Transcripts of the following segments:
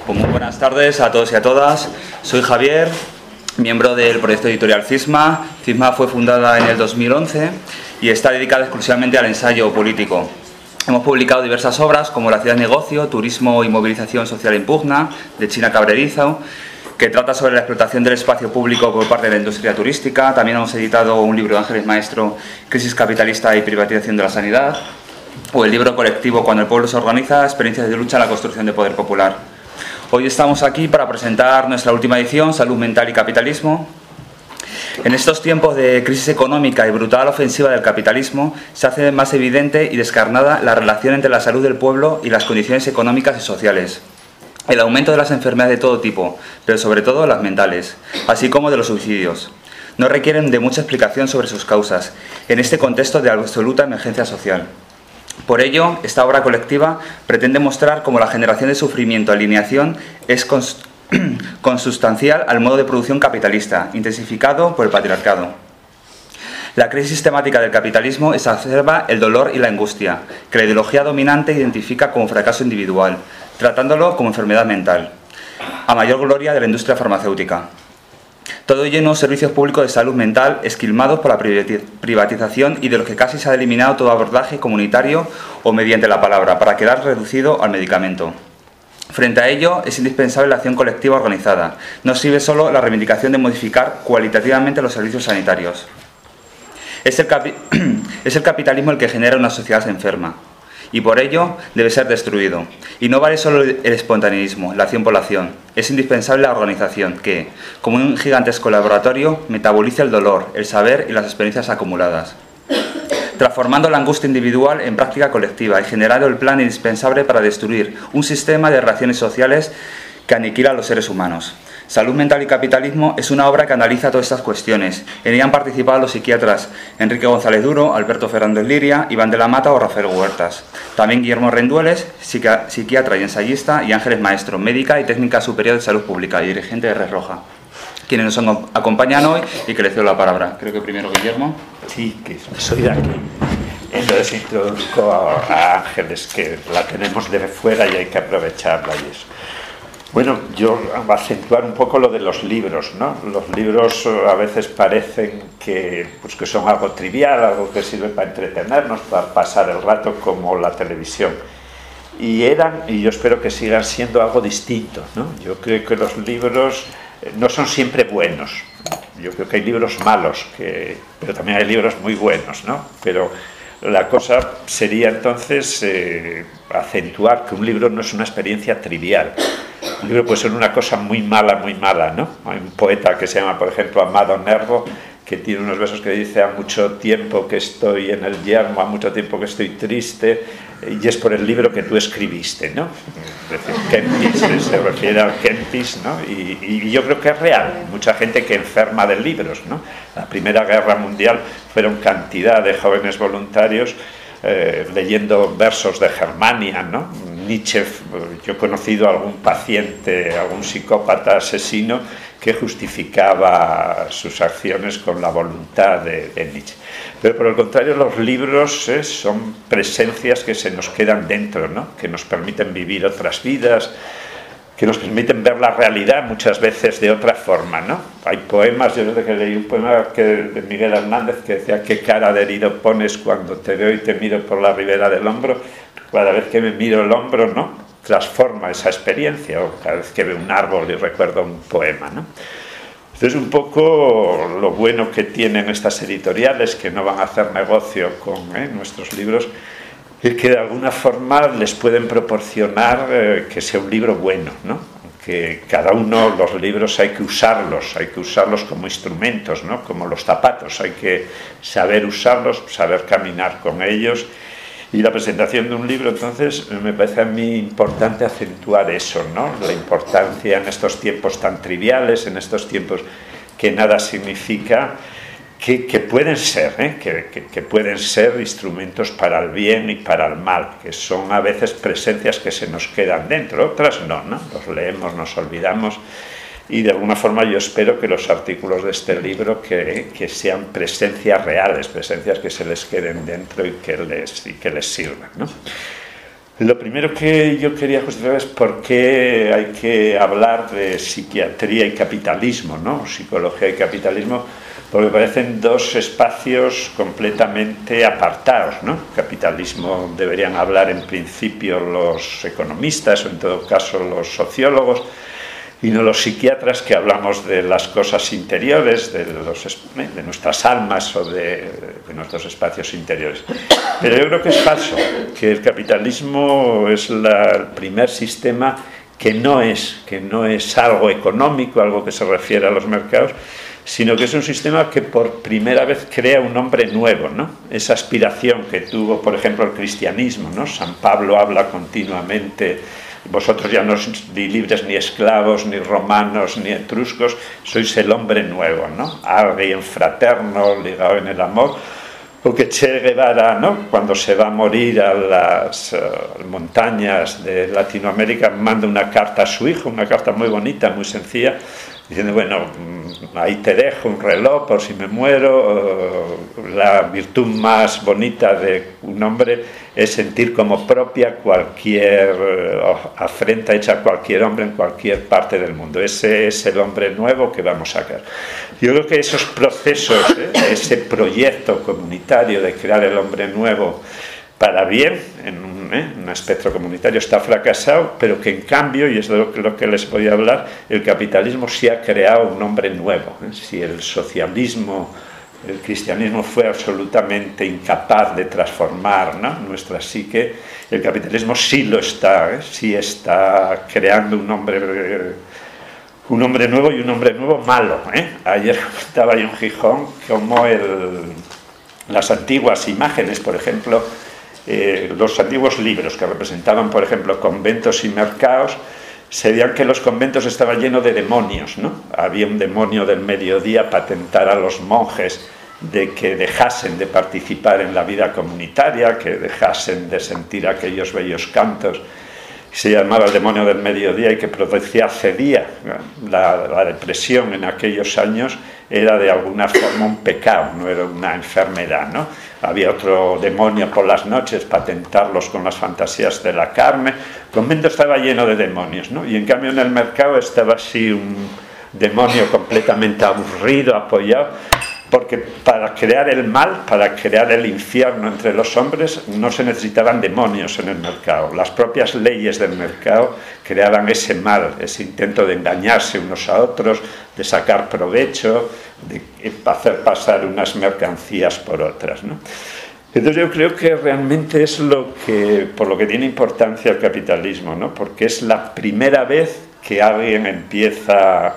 Pues muy buenas tardes a todos y a todas. Soy Javier, miembro del proyecto editorial CISMA. CISMA fue fundada en el 2011 y está dedicada exclusivamente al ensayo político. Hemos publicado diversas obras como La ciudad negocio, Turismo y movilización social en pugna, de China Cabrerizo, que trata sobre la explotación del espacio público por parte de la industria turística. También hemos editado un libro de Ángeles Maestro, Crisis capitalista y privatización de la sanidad, o el libro colectivo Cuando el pueblo se organiza, experiencias de lucha en la construcción de poder popular. Hoy estamos aquí para presentar nuestra última edición, Salud mental y capitalismo. En estos tiempos de crisis económica y brutal ofensiva del capitalismo, se hace más evidente y descarnada la relación entre la salud del pueblo y las condiciones económicas y sociales. El aumento de las enfermedades de todo tipo, pero sobre todo las mentales, así como de los suicidios, no requieren de mucha explicación sobre sus causas, en este contexto de absoluta emergencia social. Por ello, esta obra colectiva pretende mostrar cómo la generación de sufrimiento, alineación, es consustancial al modo de producción capitalista, intensificado por el patriarcado. La crisis sistemática del capitalismo exacerba el dolor y la angustia, que la ideología dominante identifica como fracaso individual, tratándolo como enfermedad mental, a mayor gloria de la industria farmacéutica. Todo ello en unos servicios públicos de salud mental esquilmados por la privatización y de los que casi se ha eliminado todo abordaje comunitario o mediante la palabra, para quedar reducido al medicamento. Frente a ello, es indispensable la acción colectiva organizada. No sirve solo la reivindicación de modificar cualitativamente los servicios sanitarios. Es el capitalismo el que genera una sociedad enferma, y por ello debe ser destruido. Y no vale solo el espontaneismo, la acción por la acción. Es indispensable la organización que, como un gigantesco laboratorio, metabolice el dolor, el saber y las experiencias acumuladas, transformando la angustia individual en práctica colectiva y generando el plan indispensable para destruir un sistema de relaciones sociales que aniquila a los seres humanos. Salud mental y capitalismo es una obra que analiza todas estas cuestiones. En ella han participado los psiquiatras Enrique González Duro, Alberto Fernández Liria, Iván de la Mata o Rafael Huertas. También Guillermo Rendueles, psiquiatra y ensayista, y Ángeles Maestro, médica y técnica superior de salud pública y dirigente de Red Roja, quienes nos acompañan hoy y que les cedo la palabra. Creo que primero Guillermo. Sí, que soy de aquí. Entonces introduzco a Ángeles, que la tenemos de fuera y hay que aprovecharla y eso. Bueno, yo voy a acentuar un poco lo de los libros, ¿no? Los libros a veces parecen que son algo trivial, algo que sirve para entretenernos, para pasar el rato como la televisión. Y yo espero que sigan siendo algo distinto, ¿no? Yo creo que los libros no son siempre buenos. Yo creo que hay libros malos, pero también hay libros muy buenos, ¿no? Pero la cosa sería entonces acentuar que un libro no es una experiencia trivial. Un libro puede ser una cosa muy mala, ¿no? Hay un poeta que se llama, por ejemplo, Amado Nervo, que tiene unos versos que dice: a mucho tiempo que estoy en el yermo, a mucho tiempo que estoy triste, y es por el libro que tú escribiste, ¿no? Es decir, Kempis, se refiere al Kempis, ¿no? Y yo creo que es real. Mucha gente que enferma de libros, ¿no? La Primera Guerra Mundial fueron cantidad de jóvenes voluntarios leyendo versos de Germania, ¿no? Nietzsche, yo he conocido a algún paciente, algún psicópata asesino que justificaba sus acciones con la voluntad de Nietzsche. Pero por el contrario, los libros son presencias que se nos quedan dentro, ¿no? Que nos permiten vivir otras vidas, que nos permiten ver la realidad muchas veces de otra forma, ¿no? Hay poemas, yo desde que leí un poema de Miguel Hernández que decía: qué cara de herido pones cuando te veo y te miro por la ribera del hombro. Cada vez que me miro el hombro, ¿no?, transforma esa experiencia, o cada vez que veo un árbol y recuerdo un poema, ¿no? Entonces, un poco lo bueno que tienen estas editoriales, que no van a hacer negocio con nuestros libros, es que de alguna forma les pueden proporcionar que sea un libro bueno, ¿no? Que cada uno, los libros hay que usarlos como instrumentos, ¿no? Como los zapatos, hay que saber usarlos, saber caminar con ellos. Y la presentación de un libro, entonces, me parece a mí importante acentuar eso, ¿no? La importancia en estos tiempos tan triviales, en estos tiempos que nada significa, que pueden ser, que pueden ser instrumentos para el bien y para el mal, que son a veces presencias que se nos quedan dentro, otras no, ¿no? Los leemos, nos olvidamos. Y de alguna forma yo espero que los artículos de este libro que sean presencias reales, presencias que se les queden dentro y que les sirvan, ¿no? Lo primero que yo quería justificar es por qué hay que hablar de psiquiatría y capitalismo, ¿no? Psicología y capitalismo, porque parecen dos espacios completamente apartados, ¿no? Capitalismo deberían hablar en principio los economistas o en todo caso los sociólogos, y no los psiquiatras, que hablamos de las cosas interiores, de nuestras almas o de nuestros espacios interiores. Pero yo creo que es falso, que el capitalismo es el primer sistema que no es algo económico, algo que se refiere a los mercados, sino que es un sistema que por primera vez crea un hombre nuevo, ¿no? Esa aspiración que tuvo, por ejemplo, el cristianismo, ¿no? San Pablo habla continuamente: vosotros ya no sois ni libres ni esclavos, ni romanos, ni etruscos, sois el hombre nuevo, ¿no? Alguien fraterno, ligado en el amor. O que Che Guevara, ¿no?, cuando se va a morir a las montañas de Latinoamérica, manda una carta a su hijo, una carta muy bonita, muy sencilla, diciendo: bueno, ahí te dejo un reloj por si me muero. La virtud más bonita de un hombre es sentir como propia cualquier afrenta hecha a cualquier hombre en cualquier parte del mundo. Ese es el hombre nuevo que vamos a sacar. Yo creo que esos procesos, ese proyecto comunitario de crear el hombre nuevo para bien, en un espectro comunitario, está fracasado, pero que en cambio, y es de lo que les voy a hablar, el capitalismo sí ha creado un hombre nuevo. Si el socialismo, el cristianismo fue absolutamente incapaz de transformar, ¿no?, nuestra psique, el capitalismo sí lo está, sí está creando un hombre nuevo, y un hombre nuevo malo. Ayer comentaba yo en Gijón cómo las antiguas imágenes, por ejemplo, los antiguos libros que representaban, por ejemplo, conventos y mercados, se veían que los conventos estaban llenos de demonios, ¿no? Había un demonio del mediodía para tentar a los monjes de que dejasen de participar en la vida comunitaria, que dejasen de sentir aquellos bellos cantos. Se llamaba el demonio del mediodía, y que cedía. La depresión en aquellos años era de alguna forma un pecado, no era una enfermedad, ¿no? Había otro demonio por las noches para tentarlos con las fantasías de la carne. El convento estaba lleno de demonios, ¿no? Y en cambio en el mercado estaba así un demonio completamente aburrido, apoyado, porque para crear el mal, para crear el infierno entre los hombres, no se necesitaban demonios en el mercado. Las propias leyes del mercado creaban ese mal, ese intento de engañarse unos a otros, de sacar provecho, de hacer pasar unas mercancías por otras, ¿no? Entonces yo creo que realmente es por lo que tiene importancia el capitalismo, ¿no? Porque es la primera vez que alguien empieza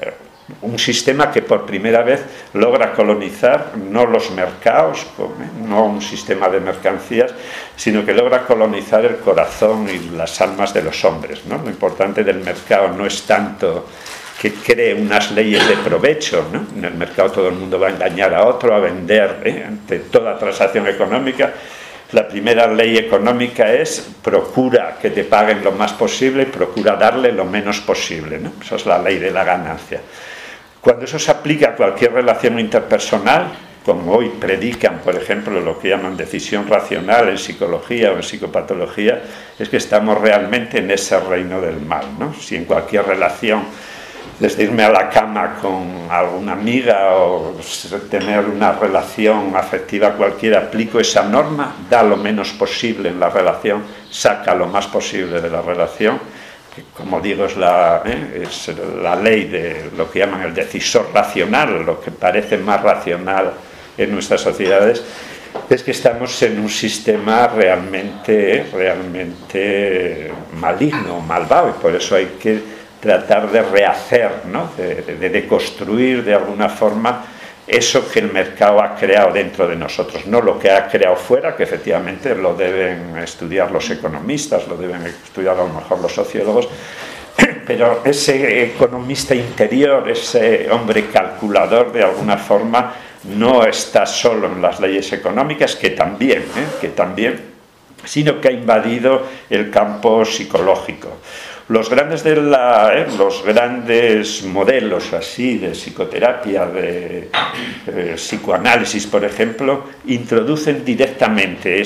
un sistema que por primera vez logra colonizar no los mercados, no un sistema de mercancías, sino que logra colonizar el corazón y las almas de los hombres, ¿no? Lo importante del mercado no es tanto que cree unas leyes de provecho, ¿no? En el mercado todo el mundo va a engañar a otro, a vender, ante toda transacción económica. La primera ley económica es: procura que te paguen lo más posible y procura darle lo menos posible, ¿no? Esa es la ley de la ganancia. Cuando eso se aplica a cualquier relación interpersonal, como hoy predican, por ejemplo, lo que llaman decisión racional en psicología o en psicopatología, es que estamos realmente en ese reino del mal, ¿no? Si en cualquier relación, desde irme a la cama con alguna amiga o tener una relación afectiva cualquiera, aplico esa norma, da lo menos posible en la relación, saca lo más posible de la relación, que, como digo, es la ley de lo que llaman el decisor racional, lo que parece más racional en nuestras sociedades, es que estamos en un sistema realmente maligno, malvado, y por eso hay que tratar de rehacer, ¿no? de deconstruir de alguna forma eso que el mercado ha creado dentro de nosotros, no lo que ha creado fuera, que efectivamente lo deben estudiar los economistas, lo deben estudiar a lo mejor los sociólogos, pero ese economista interior, ese hombre calculador, de alguna forma no está solo en las leyes económicas, que también, sino que ha invadido el campo psicológico. Los grandes modelos así de psicoterapia, de psicoanálisis, por ejemplo, introducen directamente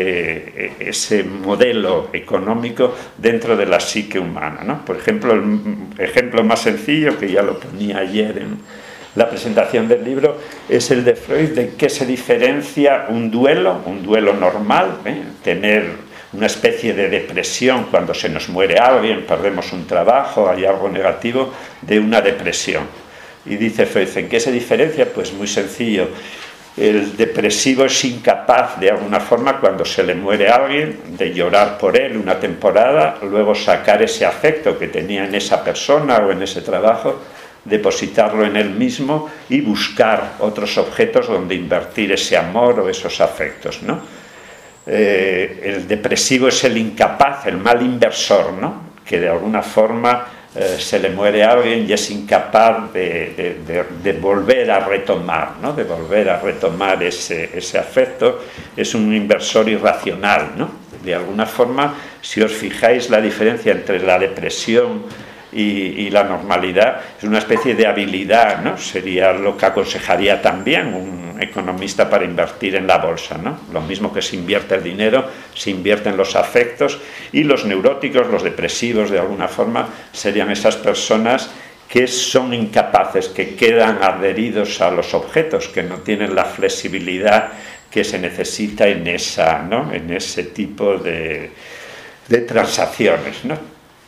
ese modelo económico dentro de la psique humana, ¿no? Por ejemplo, el ejemplo más sencillo, que ya lo ponía ayer en la presentación del libro, es el de Freud, de qué se diferencia un duelo normal, tener una especie de depresión cuando se nos muere alguien, perdemos un trabajo, hay algo negativo, de una depresión. Y dice Freud, ¿en qué se diferencia? Pues muy sencillo. El depresivo es incapaz, de alguna forma, cuando se le muere alguien, de llorar por él una temporada, luego sacar ese afecto que tenía en esa persona o en ese trabajo, depositarlo en él mismo y buscar otros objetos donde invertir ese amor o esos afectos, ¿no? El depresivo es el incapaz, el mal inversor, ¿no? Que de alguna forma se le muere a alguien y es incapaz de volver a retomar, ¿no? De volver a retomar ese afecto. Es un inversor irracional, ¿no? De alguna forma, si os fijáis, la diferencia entre la depresión y la normalidad es una especie de habilidad, ¿no? Sería lo que aconsejaría también un economista para invertir en la bolsa, ¿no? Lo mismo que se invierte el dinero, se invierten los afectos, y los neuróticos, los depresivos, de alguna forma, serían esas personas que son incapaces, que quedan adheridos a los objetos, que no tienen la flexibilidad que se necesita en ese tipo de transacciones, ¿no?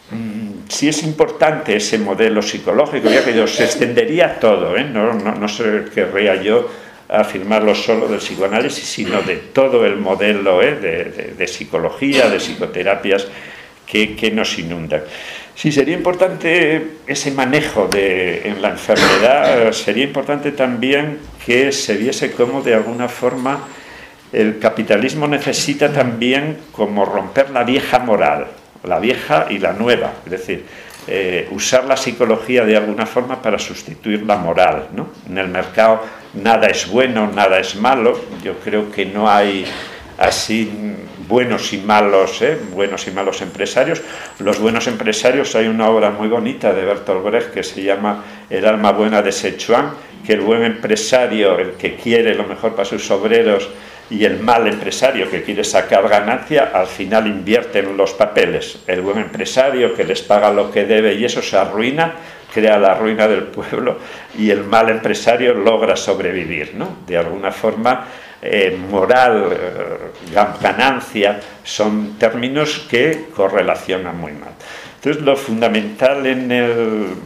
Sí es importante ese modelo psicológico, ya que se extendería todo, no querría yo afirmarlo solo del psicoanálisis, sino de todo el modelo de psicología, de psicoterapias que nos inundan. Sí, sería importante ese manejo en la enfermedad, sería importante también que se viese cómo de alguna forma el capitalismo necesita también como romper la vieja moral, la vieja y la nueva, es decir, usar la psicología de alguna forma para sustituir la moral, ¿no? En el mercado nada es bueno, nada es malo. Yo creo que no hay así buenos y malos empresarios. Los buenos empresarios, hay una obra muy bonita de Bertolt Brecht que se llama El alma buena de Sichuan, que el buen empresario, el que quiere lo mejor para sus obreros, y el mal empresario que quiere sacar ganancia, al final invierten los papeles. El buen empresario que les paga lo que debe y eso se arruina, crea la ruina del pueblo, y el mal empresario logra sobrevivir, ¿no? De alguna forma, moral, ganancia, son términos que correlacionan muy mal. Entonces, lo fundamental en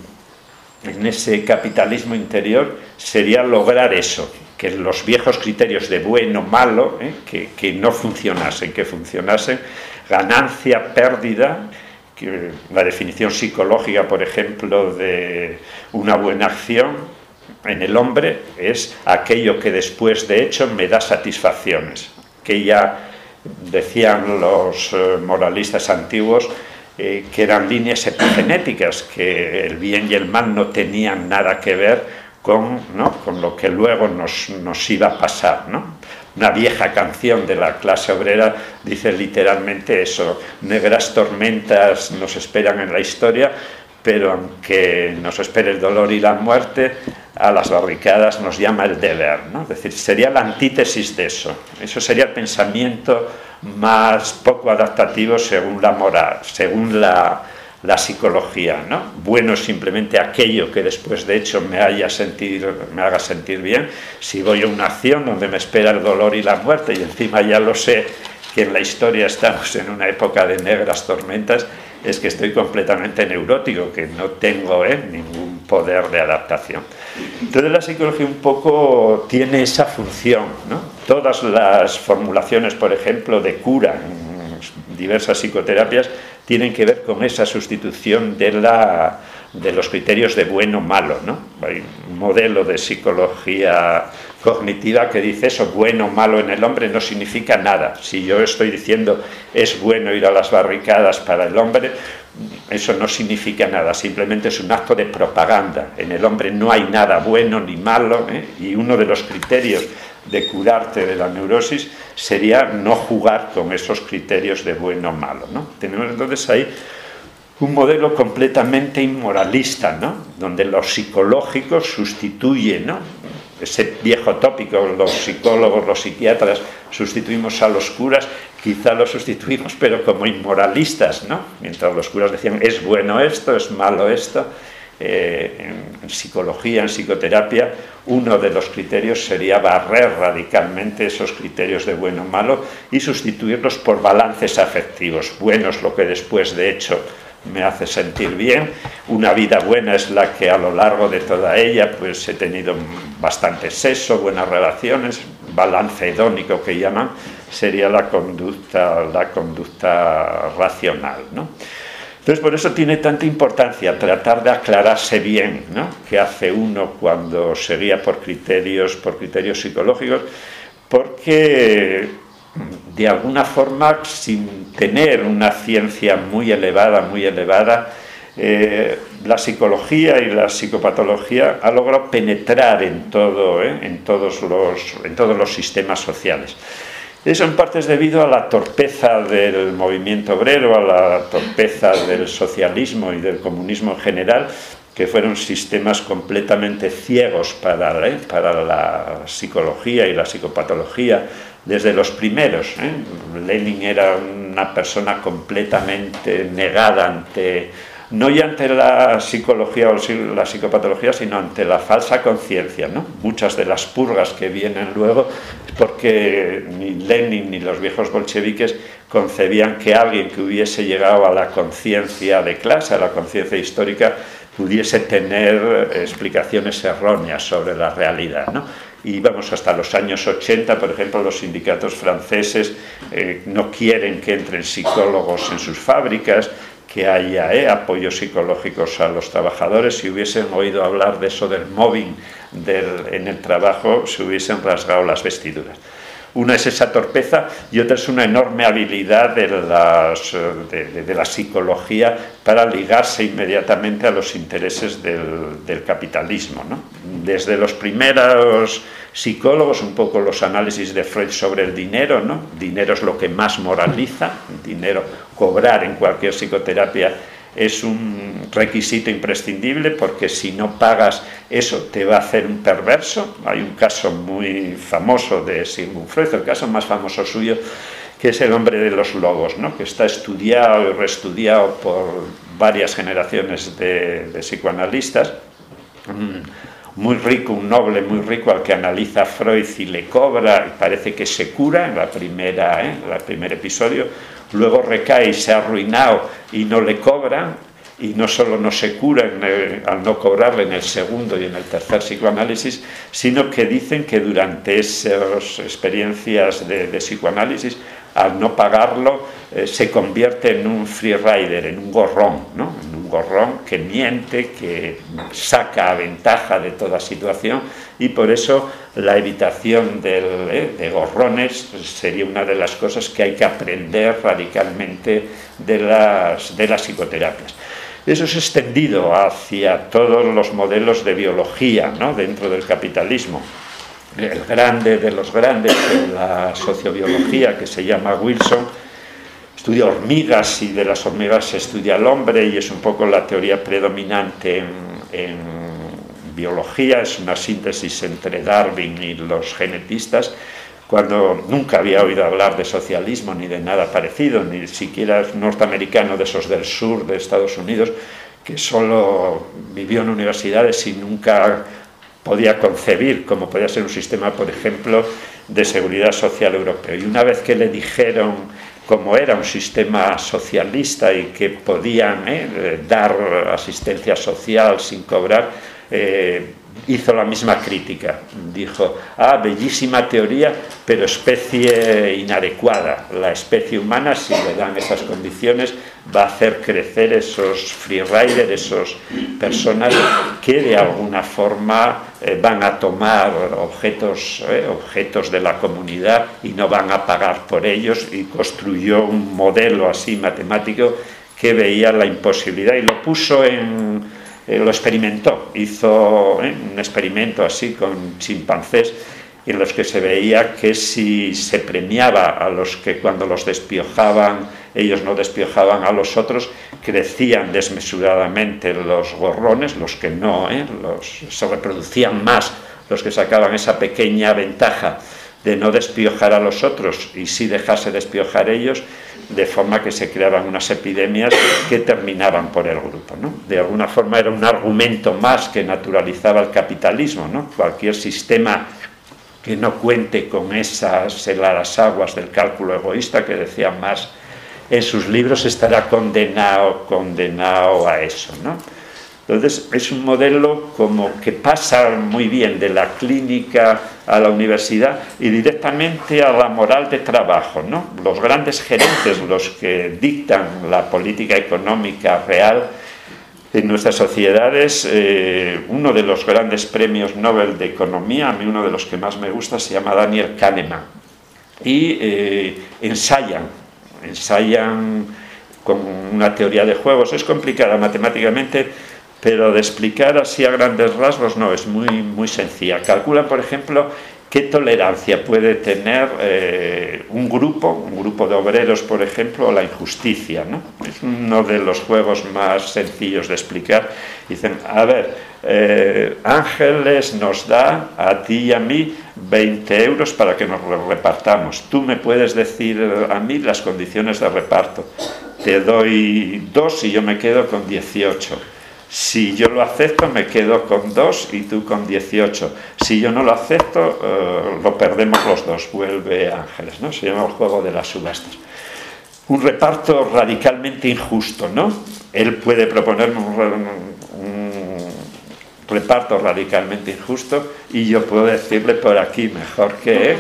ese capitalismo interior sería lograr eso, que los viejos criterios de bueno, malo, que no funcionasen, que funcionasen ganancia, pérdida, que la definición psicológica, por ejemplo, de una buena acción en el hombre es aquello que después de hecho me da satisfacciones, que ya decían los moralistas antiguos, que eran líneas epigenéticas, que el bien y el mal no tenían nada que ver con lo que luego nos iba a pasar, ¿no? Una vieja canción de la clase obrera dice literalmente eso: negras tormentas nos esperan en la historia, pero aunque nos espere el dolor y la muerte, a las barricadas nos llama el deber, ¿no? Es decir, sería la antítesis de eso. Eso sería el pensamiento más poco adaptativo según la moral, según la psicología, ¿no? Bueno es simplemente aquello que después de hecho me haga sentir bien. Si voy a una acción donde me espera el dolor y la muerte, y encima ya lo sé que en la historia estamos en una época de negras tormentas, es que estoy completamente neurótico, que no tengo ningún poder de adaptación. Entonces la psicología un poco tiene esa función, ¿no? Todas las formulaciones, por ejemplo, de cura en diversas psicoterapias tienen que ver con esa sustitución de los criterios de bueno o malo, ¿no? Hay un modelo de psicología cognitiva que dice eso: bueno o malo en el hombre no significa nada. Si yo estoy diciendo es bueno ir a las barricadas para el hombre, eso no significa nada, simplemente es un acto de propaganda. En el hombre no hay nada bueno ni malo, y uno de los criterios de curarte de la neurosis sería no jugar con esos criterios de bueno o malo, ¿no? Tenemos entonces ahí un modelo completamente inmoralista, ¿no? Donde lo psicológico sustituye, ¿no? Ese viejo tópico, los psicólogos, los psiquiatras sustituimos a los curas, quizá los sustituimos, pero como inmoralistas, ¿no? Mientras los curas decían, es bueno esto, es malo esto. En psicología, en psicoterapia, uno de los criterios sería barrer radicalmente esos criterios de bueno o malo y sustituirlos por balances afectivos. Bueno es lo que después de hecho me hace sentir bien, una vida buena es la que a lo largo de toda ella pues he tenido bastante sexo, buenas relaciones, balance hedónico que llaman, sería la conducta racional, ¿no? Entonces, por eso tiene tanta importancia tratar de aclararse bien, ¿no? ¿Qué hace uno cuando se guía por criterios psicológicos? Porque, de alguna forma, sin tener una ciencia muy elevada, la psicología y la psicopatología ha logrado penetrar en todos los sistemas sociales. Eso en parte es debido a la torpeza del movimiento obrero, a la torpeza del socialismo y del comunismo en general, que fueron sistemas completamente ciegos para la psicología y la psicopatología desde los primeros. Lenin era una persona completamente negada no ya ante la psicología o la psicopatología, sino ante la falsa conciencia, ¿no? Muchas de las purgas que vienen luego es porque ni Lenin ni los viejos bolcheviques concebían que alguien que hubiese llegado a la conciencia de clase, a la conciencia histórica, pudiese tener explicaciones erróneas sobre la realidad, ¿no? Y vamos hasta los años 80, por ejemplo, los sindicatos franceses no quieren que entren psicólogos en sus fábricas, que haya apoyos psicológicos a los trabajadores. Si hubiesen oído hablar de eso del mobbing en el trabajo, se hubiesen rasgado las vestiduras. Una es esa torpeza y otra es una enorme habilidad de la psicología para ligarse inmediatamente a los intereses del capitalismo, ¿no? Desde los primeros psicólogos, un poco los análisis de Freud sobre el dinero, ¿no? Dinero es lo que más moraliza, dinero, cobrar en cualquier psicoterapia es un requisito imprescindible, porque si no pagas eso te va a hacer un perverso. Hay un caso muy famoso de Sigmund Freud, el caso más famoso suyo, que es el hombre de los lobos, ¿no? Que está estudiado y reestudiado por varias generaciones de psicoanalistas. Muy rico, un noble muy rico al que analiza Freud y le cobra, y parece que se cura en el primer episodio, luego recae y se ha arruinado y no le cobran, y no solo no se cura al no cobrarle en el segundo y en el tercer psicoanálisis, sino que dicen que durante esas experiencias de psicoanálisis, al no pagarlo, se convierte en un freerider, en un gorrón, ¿no? En un gorrón que miente, que saca ventaja de toda situación, y por eso la evitación de gorrones sería una de las cosas que hay que aprender radicalmente de las psicoterapias. Eso es extendido hacia todos los modelos de biología, ¿no? Dentro del capitalismo. El grande de los grandes en la sociobiología, que se llama Wilson, estudia hormigas, y de las hormigas se estudia al hombre, y es un poco la teoría predominante en biología. Es una síntesis entre Darwin y los genetistas, cuando nunca había oído hablar de socialismo ni de nada parecido, ni siquiera norteamericano de esos del sur de Estados Unidos, que solo vivió en universidades y nunca podía concebir cómo podía ser un sistema, por ejemplo, de seguridad social europeo. Y una vez que le dijeron cómo era un sistema socialista y que podían dar asistencia social sin cobrar, hizo la misma crítica. Dijo: bellísima teoría, pero especie inadecuada. La especie humana, si le dan esas condiciones, va a hacer crecer esos freeriders, esas personas que de alguna forma van a tomar objetos de la comunidad y no van a pagar por ellos, y construyó un modelo así matemático que veía la imposibilidad y lo puso lo experimentó, hizo un experimento así con chimpancés, en los que se veía que si se premiaba a los que cuando los despiojaban, ellos no despiojaban a los otros, crecían desmesuradamente los gorrones, los que no, se reproducían más los que sacaban esa pequeña ventaja de no despiojar a los otros y sí dejarse despiojar ellos, de forma que se creaban unas epidemias que terminaban por el grupo, ¿no? De alguna forma era un argumento más que naturalizaba el capitalismo, ¿no? Cualquier sistema que no cuente con esas heladas aguas del cálculo egoísta que decía Marx en sus libros estará condenado a eso, ¿no? Entonces es un modelo como que pasa muy bien de la clínica a la universidad y directamente a la moral de trabajo, ¿no? Los grandes gerentes, los que dictan la política económica real en nuestras sociedades, uno de los grandes premios Nobel de Economía, a mí uno de los que más me gusta, se llama Daniel Kahneman, y ensayan con una teoría de juegos. Es complicada matemáticamente, pero de explicar así a grandes rasgos no, es muy sencilla. Calculan, por ejemplo, qué tolerancia puede tener un grupo de obreros, por ejemplo, a la injusticia, ¿no? Es uno de los juegos más sencillos de explicar. Dicen, a ver, Ángeles nos da a ti y a mí 20 euros para que nos lo repartamos. Tú me puedes decir a mí las condiciones de reparto. Te doy 2 y yo me quedo con 18. Si yo lo acepto, me quedo con 2 y tú con 18. Si yo no lo acepto, lo perdemos los dos. Vuelve Ángeles, ¿no? Se llama el juego de las subastas. Un reparto radicalmente injusto, ¿no? Él puede proponer un reparto radicalmente injusto y yo puedo decirle por aquí mejor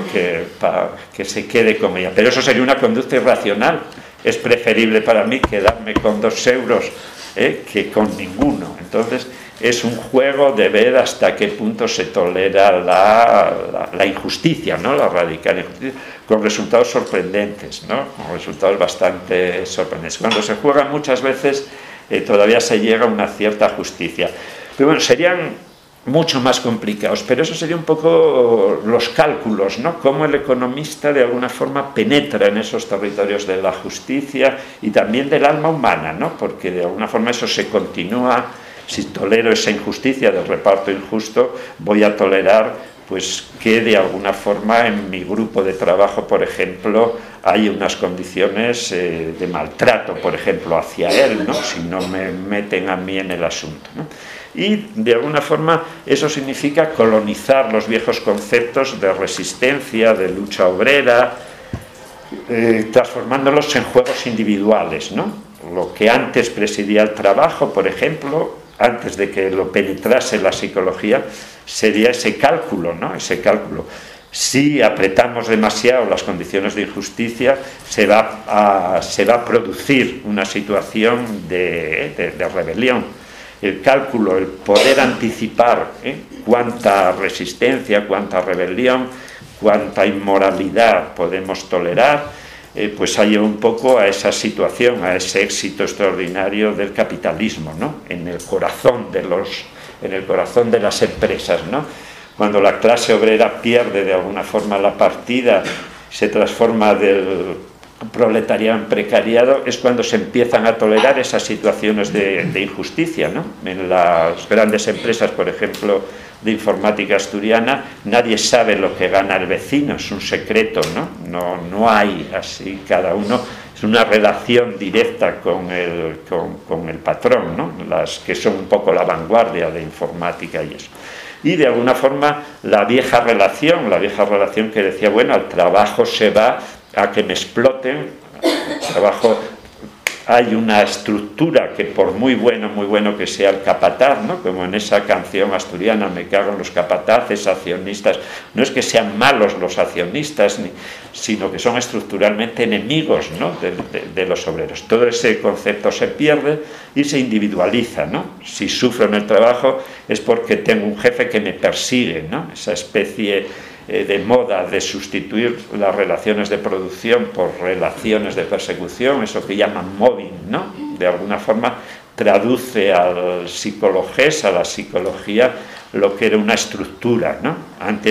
que se quede con ella. Pero eso sería una conducta irracional. Es preferible para mí quedarme con 2 euros que con ninguno. Entonces es un juego de ver hasta qué punto se tolera la injusticia, ¿no? La radical injusticia, con resultados sorprendentes, ¿no? Con resultados bastante sorprendentes. Cuando se juega muchas veces todavía se llega a una cierta justicia. Pero bueno, serían mucho más complicados, pero eso sería un poco los cálculos, ¿no? Cómo el economista de alguna forma penetra en esos territorios de la justicia y también del alma humana, ¿no? Porque de alguna forma eso se continúa. Si tolero esa injusticia del reparto injusto, voy a tolerar pues que de alguna forma en mi grupo de trabajo, por ejemplo, hay unas condiciones de maltrato, por ejemplo, hacia él, ¿no? Si no me meten a mí en el asunto, ¿no? Y de alguna forma eso significa colonizar los viejos conceptos de resistencia, de lucha obrera, transformándolos en juegos individuales, ¿no? Lo que antes presidía el trabajo, por ejemplo, antes de que lo penetrase la psicología, sería ese cálculo, ¿no? Ese cálculo. Si apretamos demasiado las condiciones de injusticia, se va a producir una situación de rebelión. El cálculo, el poder anticipar cuánta resistencia, cuánta rebelión, cuánta inmoralidad podemos tolerar, pues hay un poco a esa situación, a ese éxito extraordinario del capitalismo, ¿no? En el corazón de las empresas, ¿no? Cuando la clase obrera pierde de alguna forma la partida, se transforma del proletariado en precariado, es cuando se empiezan a tolerar esas situaciones de injusticia, ¿no? En las grandes empresas, por ejemplo, de informática asturiana, nadie sabe lo que gana el vecino, es un secreto, ¿no? No hay así, cada uno es una relación directa con el patrón, ¿no? Las que son un poco la vanguardia de informática y eso. Y de alguna forma la vieja relación que decía, bueno, al trabajo se va a que me exploten, el trabajo, hay una estructura que por muy bueno que sea el capataz, ¿no? Como en esa canción asturiana, me cago en los capataces, accionistas, no es que sean malos los accionistas, sino que son estructuralmente enemigos, ¿no? de los obreros. Todo ese concepto se pierde y se individualiza, ¿no? Si sufro en el trabajo es porque tengo un jefe que me persigue, ¿no? Esa especie de moda de sustituir las relaciones de producción por relaciones de persecución, eso que llaman mobbing, ¿no? De alguna forma traduce al psicologés, a la psicología, lo que era una estructura, ¿no? Antes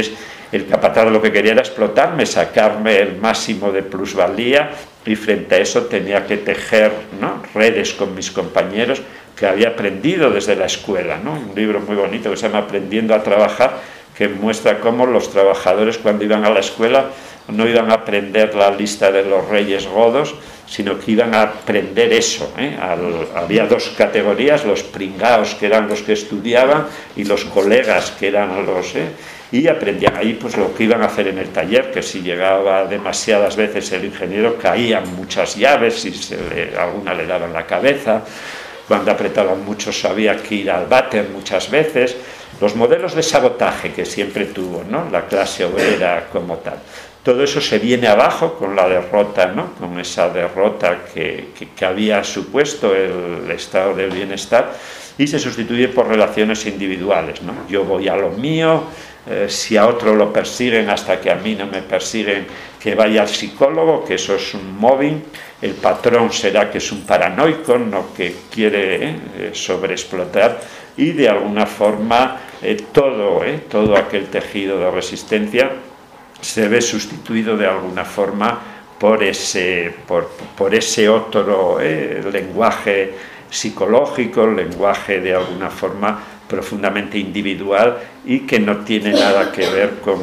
El capataz lo que quería era explotarme, sacarme el máximo de plusvalía, y frente a eso tenía que tejer, ¿no?, redes con mis compañeros que había aprendido desde la escuela, ¿no? Un libro muy bonito que se llama Aprendiendo a trabajar, que muestra cómo los trabajadores cuando iban a la escuela no iban a aprender la lista de los reyes godos, sino que iban a aprender eso, ¿eh? Había dos categorías, los pringaos, que eran los que estudiaban, y los colegas, que eran los... y aprendían ahí pues lo que iban a hacer en el taller, que si llegaba demasiadas veces el ingeniero caían muchas llaves y alguna le daba en la cabeza. Cuando apretaban mucho sabía que ir al váter muchas veces. Los modelos de sabotaje que siempre tuvo, ¿no?, la clase obrera como tal. Todo eso se viene abajo con la derrota, ¿no?, con esa derrota que había supuesto el estado del bienestar, y se sustituye por relaciones individuales, ¿no? Yo voy a lo mío, si a otro lo persiguen hasta que a mí no me persiguen, que vaya al psicólogo, que eso es un mobbing. El patrón será que es un paranoico, no que quiere sobreexplotar, y de alguna forma todo aquel tejido de resistencia se ve sustituido de alguna forma por ese otro lenguaje psicológico, lenguaje de alguna forma profundamente individual, y que no tiene nada que ver con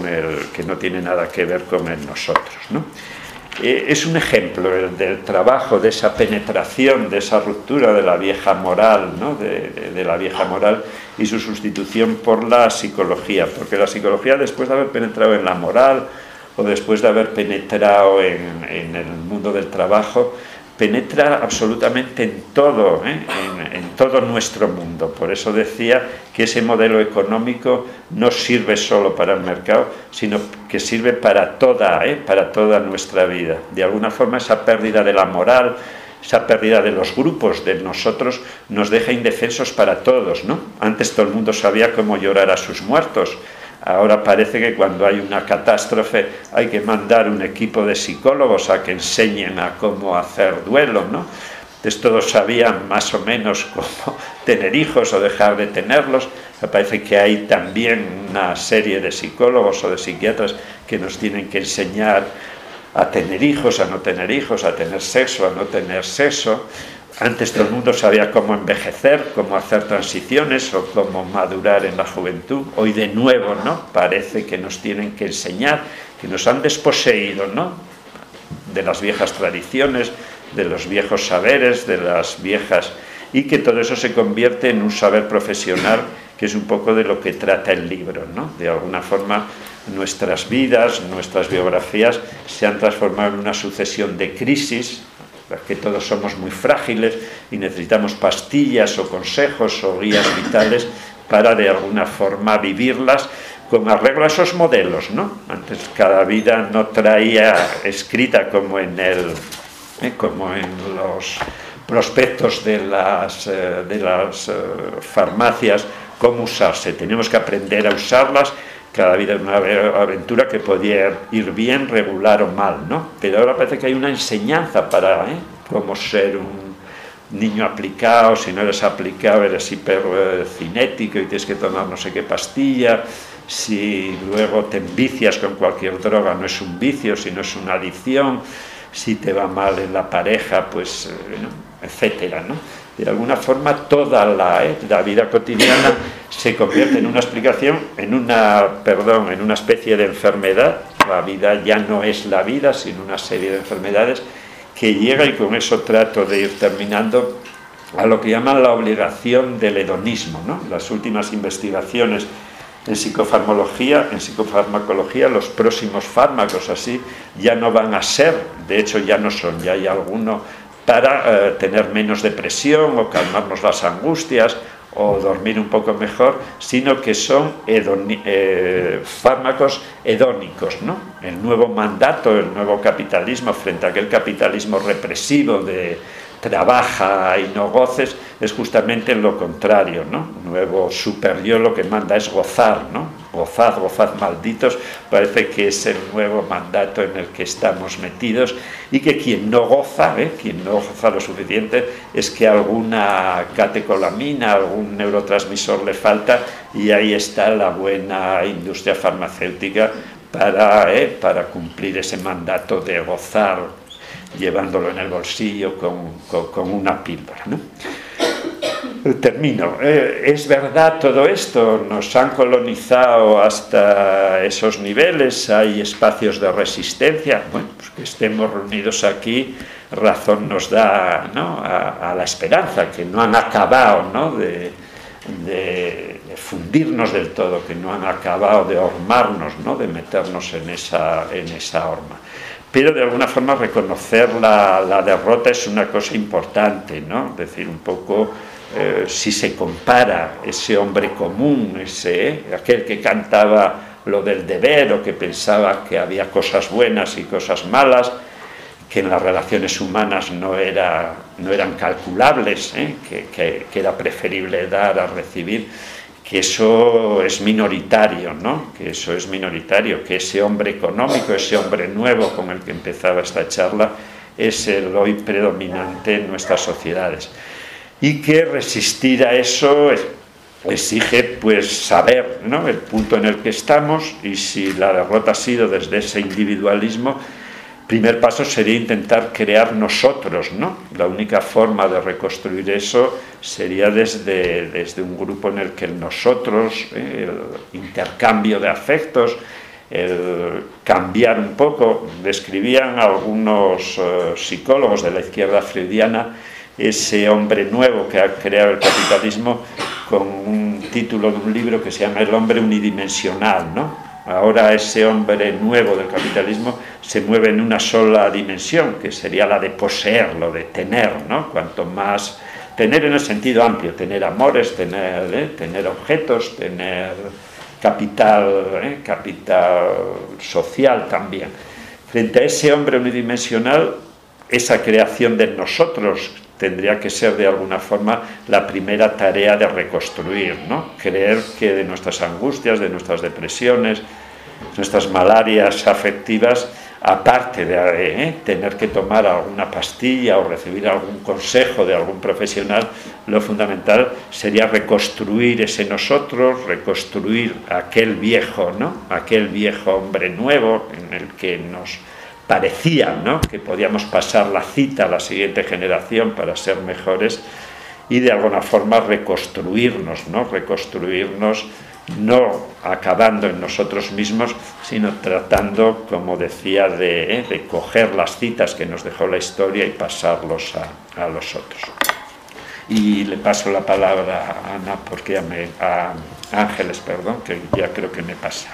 el nosotros, ¿no? Es un ejemplo el del trabajo, de esa penetración, de esa ruptura de la vieja moral, ¿no?, de la vieja moral, y su sustitución por la psicología, porque la psicología, después de haber penetrado en la moral o después de haber penetrado en el mundo del trabajo, penetra absolutamente en todo, en todo nuestro mundo. Por eso decía que ese modelo económico no sirve solo para el mercado, sino que sirve para toda nuestra vida. De alguna forma, esa pérdida de la moral, esa pérdida de los grupos, de nosotros, nos deja indefensos para todos, ¿no? Antes todo el mundo sabía cómo llorar a sus muertos. Ahora parece que cuando hay una catástrofe hay que mandar un equipo de psicólogos a que enseñen a cómo hacer duelo, ¿no? Entonces todos sabían más o menos cómo tener hijos o dejar de tenerlos. Me parece que hay también una serie de psicólogos o de psiquiatras que nos tienen que enseñar a tener hijos, a no tener hijos, a tener sexo, a no tener sexo. Antes todo el mundo sabía cómo envejecer, cómo hacer transiciones o cómo madurar en la juventud. Hoy de nuevo, ¿no?, parece que nos tienen que enseñar, que nos han desposeído, ¿no?, de las viejas tradiciones, de los viejos saberes, de las viejas... y que todo eso se convierte en un saber profesional, que es un poco de lo que trata el libro, ¿no? De alguna forma, nuestras vidas, nuestras biografías se han transformado en una sucesión de crisis, que todos somos muy frágiles y necesitamos pastillas o consejos o guías vitales para de alguna forma vivirlas con arreglo a esos modelos, ¿no? Antes cada vida no traía escrita como en los prospectos de las farmacias cómo usarse. Tenemos que aprender a usarlas. Cada vida es una aventura que podía ir bien, regular o mal, ¿no? Pero ahora parece que hay una enseñanza para cómo ser un niño aplicado. Si no eres aplicado, eres hipercinético y tienes que tomar no sé qué pastilla. Si luego te envicias con cualquier droga, no es un vicio, sino es una adicción. Si te va mal en la pareja, pues, etcétera, ¿no? De alguna forma toda la vida cotidiana se convierte en una explicación, en una especie de enfermedad. La vida ya no es la vida, sino una serie de enfermedades que llega, y con eso trato de ir terminando, a lo que llaman la obligación del hedonismo, ¿no? Las últimas investigaciones en psicofarmacología, los próximos fármacos así ya no van a ser, de hecho ya no son, ya hay alguno para tener menos depresión o calmarnos las angustias o dormir un poco mejor, sino que son fármacos hedónicos, ¿no? El nuevo mandato, el nuevo capitalismo frente a aquel capitalismo represivo de trabaja y no goces, es justamente lo contrario, ¿no? Nuevo super-yo lo que manda es gozar, ¿no? Gozad, gozad malditos, parece que es el nuevo mandato en el que estamos metidos, y que quien no goza lo suficiente, es que alguna catecolamina, algún neurotransmisor le falta, y ahí está la buena industria farmacéutica para cumplir ese mandato de gozar llevándolo en el bolsillo con una píldora, ¿no? Termino. ¿Es verdad todo esto? ¿Nos han colonizado hasta esos niveles? ¿Hay espacios de resistencia? Bueno, pues que estemos reunidos aquí razón nos da, ¿no?, a la esperanza, que no han acabado, ¿no?, de fundirnos del todo, que no han acabado de hormarnos, ¿no?, de meternos en esa horma. Pero de alguna forma reconocer la derrota es una cosa importante, ¿no? Es decir, un poco si se compara ese hombre común, aquel que cantaba lo del deber o que pensaba que había cosas buenas y cosas malas, que en las relaciones humanas no eran calculables, que era preferible dar a recibir, que eso es minoritario, ¿no? Que eso es minoritario, que ese hombre económico, ese hombre nuevo con el que empezaba esta charla, es el hoy predominante en nuestras sociedades. Y que resistir a eso exige, pues, saber, ¿no?, el punto en el que estamos, y si la derrota ha sido desde ese individualismo, primer paso sería intentar crear nosotros, ¿no? La única forma de reconstruir eso sería desde un grupo en el que el nosotros, el intercambio de afectos, el cambiar un poco. Describían algunos psicólogos de la izquierda freudiana ese hombre nuevo que ha creado el capitalismo con un título de un libro que se llama El hombre unidimensional, ¿no? Ahora ese hombre nuevo del capitalismo se mueve en una sola dimensión, que sería la de poseerlo, de tener, ¿no? Cuanto más tener en el sentido amplio, tener amores, tener objetos, tener capital, capital social también. Frente a ese hombre unidimensional, esa creación de nosotros tendría que ser de alguna forma la primera tarea de reconstruir, ¿no? Creer que de nuestras angustias, de nuestras depresiones, nuestras malarias afectivas, aparte de tener que tomar alguna pastilla o recibir algún consejo de algún profesional, lo fundamental sería reconstruir ese nosotros, reconstruir aquel viejo, ¿no?, aquel viejo hombre nuevo en el que nos parecía, ¿no?, que podíamos pasar la cita a la siguiente generación para ser mejores, y de alguna forma reconstruirnos, ¿no?, reconstruirnos no acabando en nosotros mismos, sino tratando, como decía, de coger las citas que nos dejó la historia y pasarlos a los otros. Y le paso la palabra a Ana, porque a Ángeles, perdón, que ya creo que me pasa.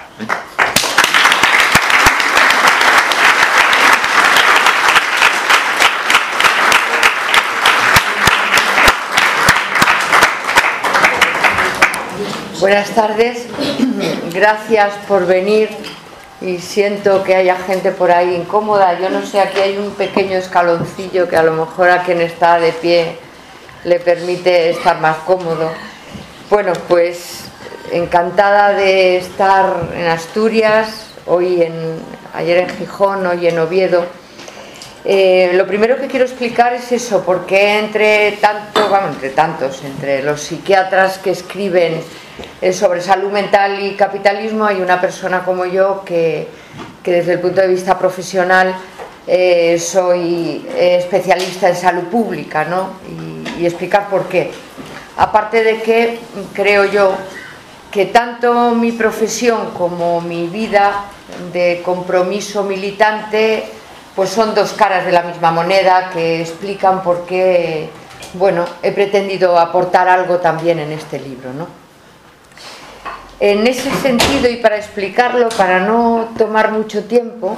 Buenas tardes, gracias por venir, y siento que haya gente por ahí incómoda. Yo no sé, aquí hay un pequeño escaloncillo que a lo mejor a quien está de pie le permite estar más cómodo. Bueno, pues encantada de estar en Asturias, ayer en Gijón, hoy en Oviedo. Lo primero que quiero explicar es eso, porque entre los psiquiatras que escriben sobre salud mental y capitalismo hay una persona como yo que desde el punto de vista profesional soy especialista en salud pública, ¿no? Y explicar por qué. Aparte de que creo yo que tanto mi profesión como mi vida de compromiso militante pues son dos caras de la misma moneda que explican por qué, bueno, he pretendido aportar algo también en este libro, ¿no? En ese sentido, y para explicarlo, para no tomar mucho tiempo,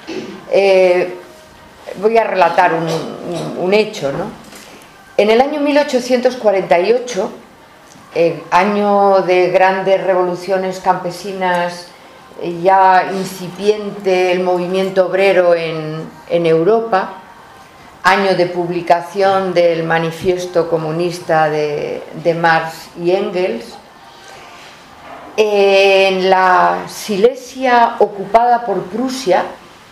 voy a relatar un hecho, ¿no? En el año 1848, año de grandes revoluciones campesinas, ya incipiente el movimiento obrero en Europa, año de publicación del manifiesto comunista de Marx y Engels, en la Silesia ocupada por Prusia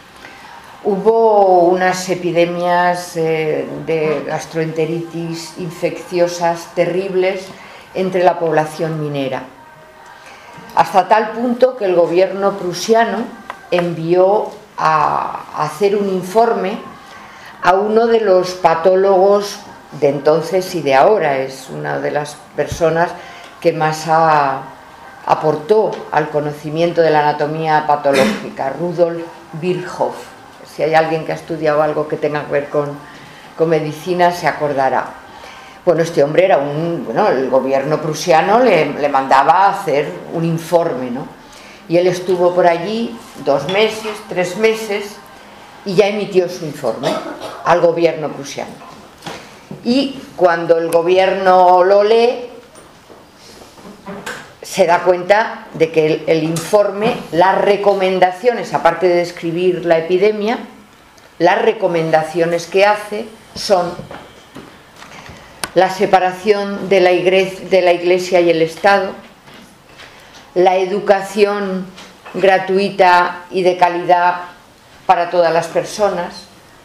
hubo unas epidemias de gastroenteritis infecciosas terribles entre la población minera, hasta tal punto que el gobierno prusiano envió a hacer un informe a uno de los patólogos de entonces y de ahora. Es una de las personas que más aportó al conocimiento de la anatomía patológica, Rudolf Virchow. Si hay alguien que ha estudiado algo que tenga que ver con medicina, se acordará. Bueno, este hombre era el gobierno prusiano le mandaba a hacer un informe, ¿no? Y él estuvo por allí 2 meses, 3 meses, y ya emitió su informe al gobierno prusiano. Y cuando el gobierno lo lee, se da cuenta de que el informe, las recomendaciones, aparte de describir la epidemia, las recomendaciones que hace son la separación de la Iglesia y el Estado, la educación gratuita y de calidad para todas las personas,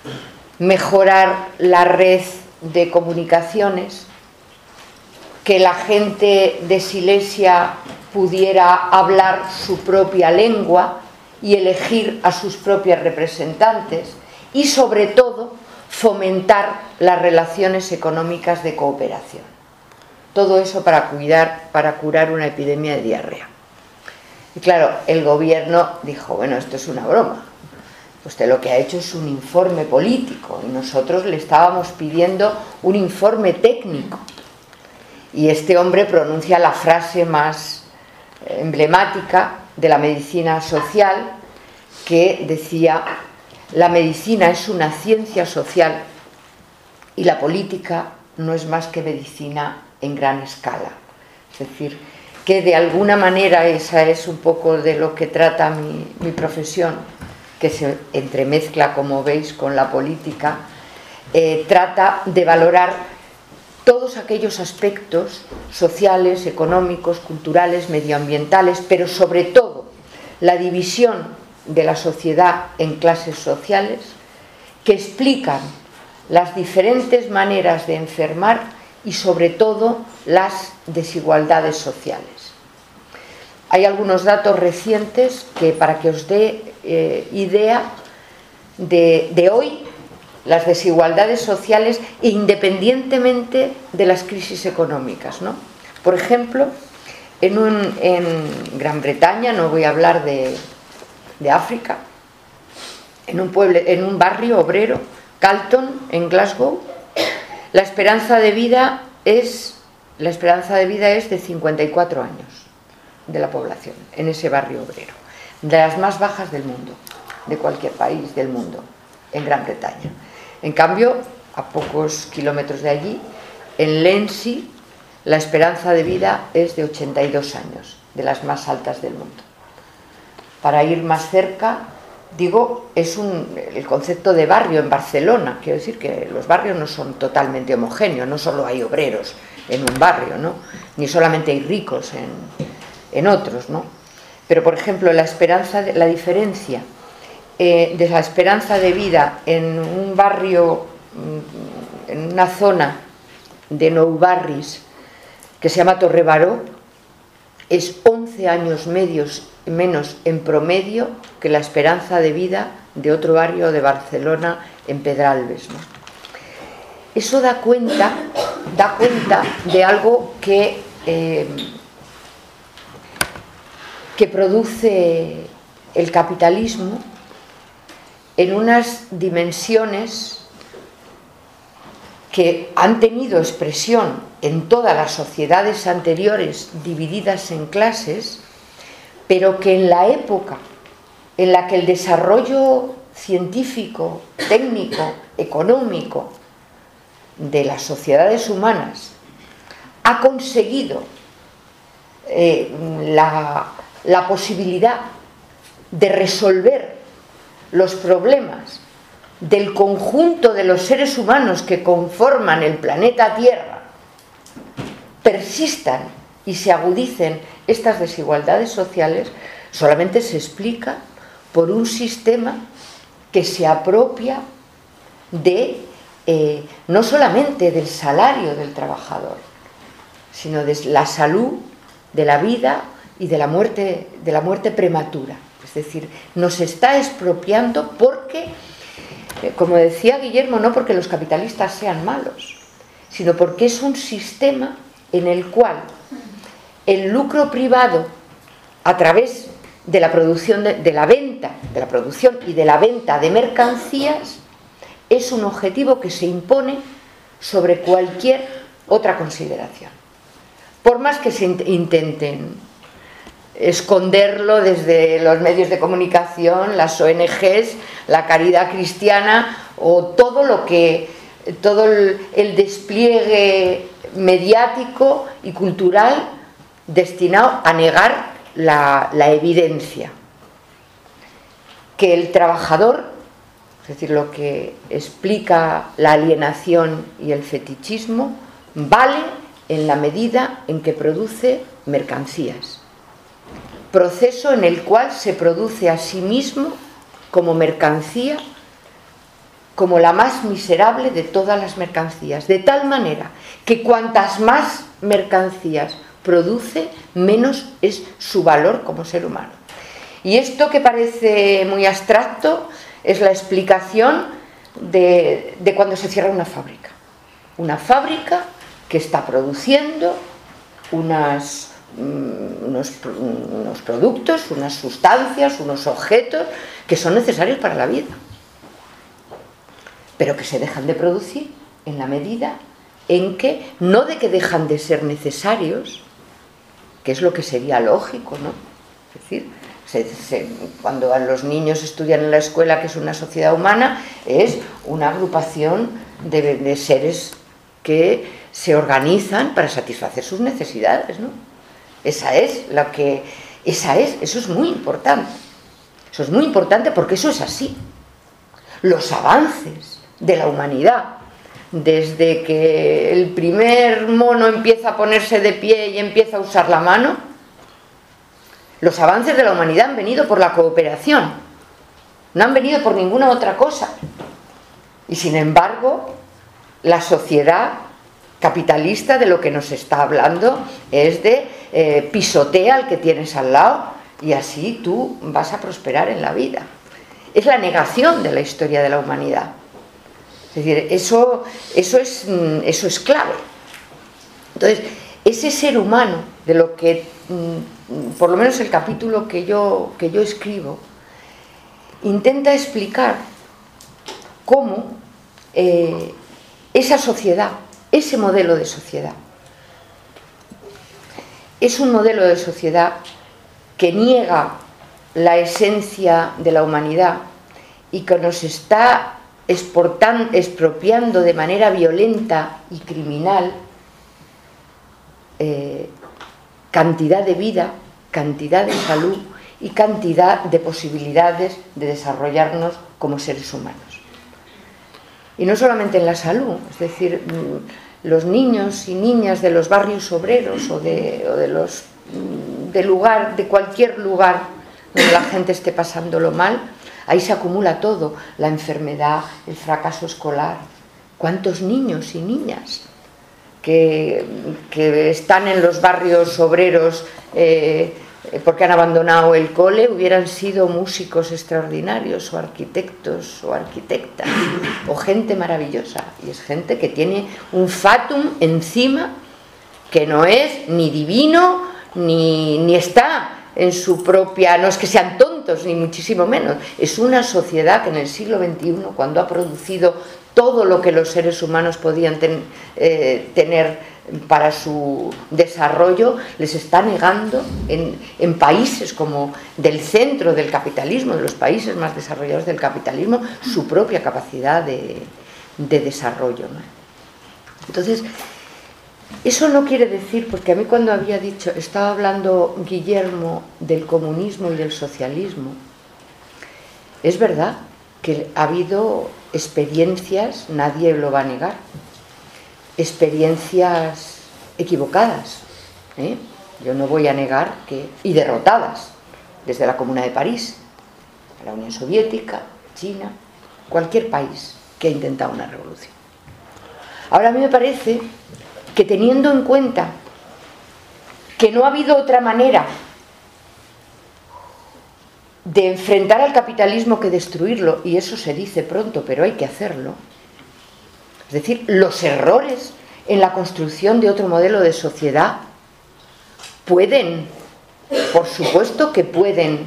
mejorar la red de comunicaciones, que la gente de Silesia pudiera hablar su propia lengua y elegir a sus propios representantes, y sobre todo fomentar las relaciones económicas de cooperación. Todo eso para curar una epidemia de diarrea. Y claro, el gobierno dijo, bueno, esto es una broma. Usted lo que ha hecho es un informe político y nosotros le estábamos pidiendo un informe técnico. Y este hombre pronuncia la frase más emblemática de la medicina social, que decía: la medicina es una ciencia social y la política no es más que medicina en gran escala. Es decir, que de alguna manera esa es un poco de lo que trata mi profesión, que se entremezcla, como veis, con la política. Trata de valorar todos aquellos aspectos sociales, económicos, culturales, medioambientales, pero sobre todo la división de la sociedad en clases sociales, que explican las diferentes maneras de enfermar y sobre todo las desigualdades sociales. Hay algunos datos recientes que, para que os dé idea de hoy, las desigualdades sociales, independientemente de las crisis económicas, ¿no? Por ejemplo, en Gran Bretaña, no voy a hablar de África, en un barrio obrero, Calton, en Glasgow, la esperanza de vida es de 54 años de la población en ese barrio obrero, de las más bajas del mundo, de cualquier país del mundo, en Gran Bretaña. En cambio, a pocos kilómetros de allí, en Lensi, la esperanza de vida es de 82 años, de las más altas del mundo. Para ir más cerca, digo, es el concepto de barrio en Barcelona. Quiero decir que los barrios no son totalmente homogéneos, no solo hay obreros en un barrio, ¿no? Ni solamente hay ricos en otros, ¿no? Pero, por ejemplo, la diferencia de la esperanza de vida en un barrio, en una zona de Nou Barris que se llama Torre Baró, es 11 años menos en promedio que la esperanza de vida de otro barrio de Barcelona, en Pedralbes, ¿no? Eso da cuenta de algo que produce el capitalismo en unas dimensiones que han tenido expresión en todas las sociedades anteriores divididas en clases, pero que en la época en la que el desarrollo científico, técnico, económico de las sociedades humanas ha conseguido la posibilidad de resolver los problemas del conjunto de los seres humanos que conforman el planeta Tierra, persistan y se agudicen estas desigualdades sociales, solamente se explica por un sistema que se apropia no solamente del salario del trabajador, sino de la salud, de la vida y de la muerte prematura. Es Es decir, nos está expropiando porque, como decía Guillermo, no porque los capitalistas sean malos, sino porque es un sistema en el cual el lucro privado, a través de la producción, de la producción y de la venta de mercancías, es un objetivo que se impone sobre cualquier otra consideración. Por más que se intenten esconderlo desde los medios de comunicación, las ONGs, la caridad cristiana o todo el despliegue mediático y cultural destinado a negar la evidencia. Que el trabajador, es decir, lo que explica la alienación y el fetichismo, vale en la medida en que produce mercancías. Proceso en el cual se produce a sí mismo como mercancía, como la más miserable de todas las mercancías, de tal manera que cuantas más mercancías produce, menos es su valor como ser humano. Y esto, que parece muy abstracto, es la explicación de cuando se cierra una fábrica. Una fábrica que está produciendo unos productos, unas sustancias, unos objetos que son necesarios para la vida, pero que se dejan de producir en la medida en que, no de que dejan de ser necesarios, que es lo que sería lógico, ¿no? Es decir, cuando a los niños estudian en la escuela que es una sociedad humana, es una agrupación de seres que se organizan para satisfacer sus necesidades, ¿no? Eso es muy importante. Eso es muy importante porque eso es así. Los avances de la humanidad, desde que el primer mono empieza a ponerse de pie y empieza a usar la mano, los avances de la humanidad han venido por la cooperación, no han venido por ninguna otra cosa. Y sin embargo, la sociedad capitalista de lo que nos está hablando es de pisotea al que tienes al lado y así tú vas a prosperar en la vida. Es la negación de la historia de la humanidad. Es decir, eso es clave. Entonces, ese ser humano, de lo que, por lo menos el capítulo que yo escribo, intenta explicar cómo esa sociedad, ese modelo de sociedad, es un modelo de sociedad que niega la esencia de la humanidad y que nos está expropiando de manera violenta y criminal cantidad de vida, cantidad de salud y cantidad de posibilidades de desarrollarnos como seres humanos. Y no solamente en la salud, es decir, los niños y niñas de los barrios obreros o de cualquier lugar donde la gente esté pasándolo mal, ahí se acumula todo, la enfermedad, el fracaso escolar. ¿Cuántos niños y niñas que están en los barrios obreros porque han abandonado el cole hubieran sido músicos extraordinarios o arquitectos o arquitectas o gente maravillosa? Y es gente que tiene un fatum encima que no es ni divino ni está en su propia, no es que sean tontos ni muchísimo menos, es una sociedad que en el siglo XXI, cuando ha producido todo lo que los seres humanos podían tener para su desarrollo, les está negando en países como del centro del capitalismo, de los países más desarrollados del capitalismo, su propia capacidad de desarrollo, ¿no? Entonces, eso no quiere decir, porque a mí cuando estaba hablando Guillermo del comunismo y del socialismo, es verdad que ha habido experiencias, nadie lo va a negar, experiencias equivocadas, ¿eh? Yo no voy a negar y derrotadas, desde la Comuna de París, la Unión Soviética, China, cualquier país que ha intentado una revolución. Ahora a mí me parece que, teniendo en cuenta que no ha habido otra manera de enfrentar al capitalismo que destruirlo, y eso se dice pronto, pero hay que hacerlo. Es decir, los errores en la construcción de otro modelo de sociedad pueden, por supuesto que pueden,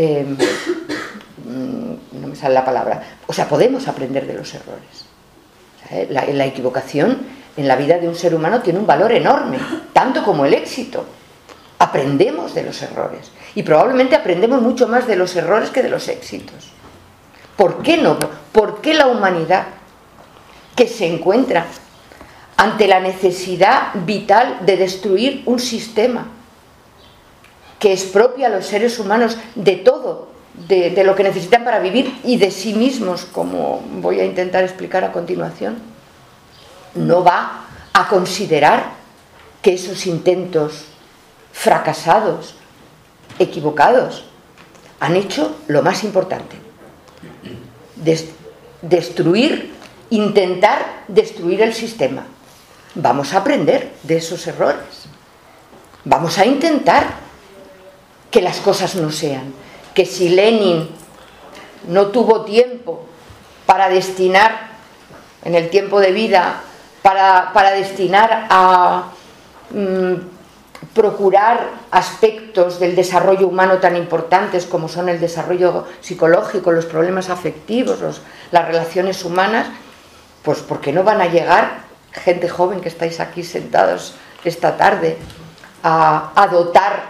no me sale la palabra, o sea, podemos aprender de los errores. La equivocación en la vida de un ser humano tiene un valor enorme, tanto como el éxito. Aprendemos de los errores y probablemente aprendemos mucho más de los errores que de los éxitos. ¿Por qué no? ¿Por qué la humanidad, que se encuentra ante la necesidad vital de destruir un sistema que expropia a los seres humanos de todo, de lo que necesitan para vivir y de sí mismos, como voy a intentar explicar a continuación, no va a considerar que esos intentos fracasados, equivocados, han hecho lo más importante: intentar destruir el sistema? Vamos a aprender de esos errores, vamos a intentar que las cosas no sean, que si Lenin no tuvo tiempo para destinar, en el tiempo de vida, para destinar a procurar aspectos del desarrollo humano tan importantes como son el desarrollo psicológico, los problemas afectivos, las relaciones humanas, pues ¿por qué no van a llegar gente joven que estáis aquí sentados esta tarde a dotar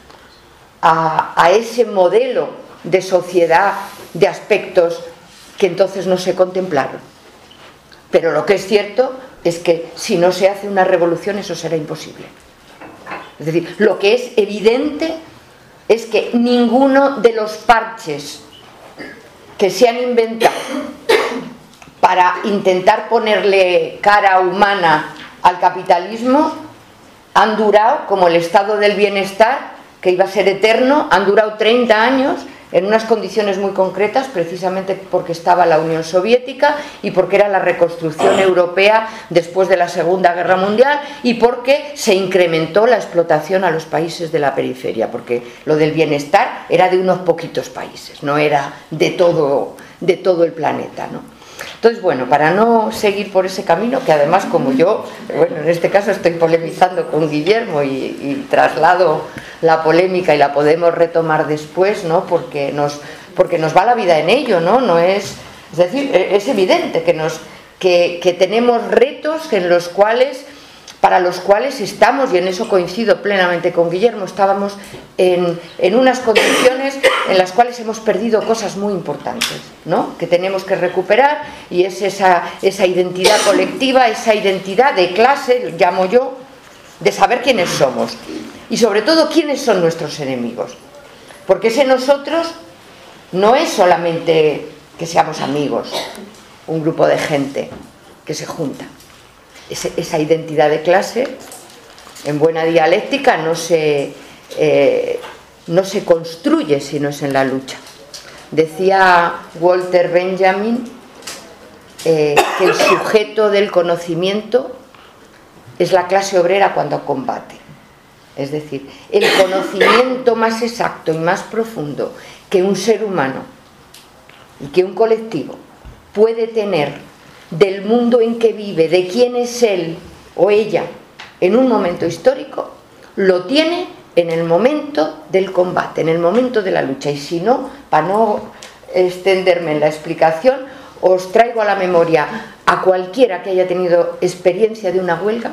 a ese modelo de sociedad de aspectos que entonces no se contemplaron? Pero lo que es cierto es que si no se hace una revolución eso será imposible. Es decir, lo que es evidente es que ninguno de los parches que se han inventado para intentar ponerle cara humana al capitalismo han durado, como el estado del bienestar, que iba a ser eterno, han durado 30 años en unas condiciones muy concretas, precisamente porque estaba la Unión Soviética y porque era la reconstrucción europea después de la Segunda Guerra Mundial y porque se incrementó la explotación a los países de la periferia, porque lo del bienestar era de unos poquitos países, no era de todo el planeta, ¿no? Entonces, bueno, para no seguir por ese camino, que además como yo, bueno, en este caso estoy polemizando con Guillermo y traslado la polémica y la podemos retomar después, ¿no? Porque nos va la vida en ello, ¿no? Es decir, es evidente que tenemos retos para los cuales estamos, y en eso coincido plenamente con Guillermo, estábamos en unas condiciones en las cuales hemos perdido cosas muy importantes, ¿no? Que tenemos que recuperar, y es esa identidad colectiva, esa identidad de clase, llamo yo, de saber quiénes somos y sobre todo quiénes son nuestros enemigos, porque ese nosotros no es solamente que seamos amigos, un grupo de gente que se junta. Esa identidad de clase, en buena dialéctica, no se construye si no es en la lucha. Decía Walter Benjamin que el sujeto del conocimiento es la clase obrera cuando combate. Es decir, el conocimiento más exacto y más profundo que un ser humano y que un colectivo puede tener del mundo en que vive, de quién es él o ella en un momento histórico, lo tiene en el momento del combate, en el momento de la lucha. Y si no, para no extenderme en la explicación, os traigo a la memoria a cualquiera que haya tenido experiencia de una huelga,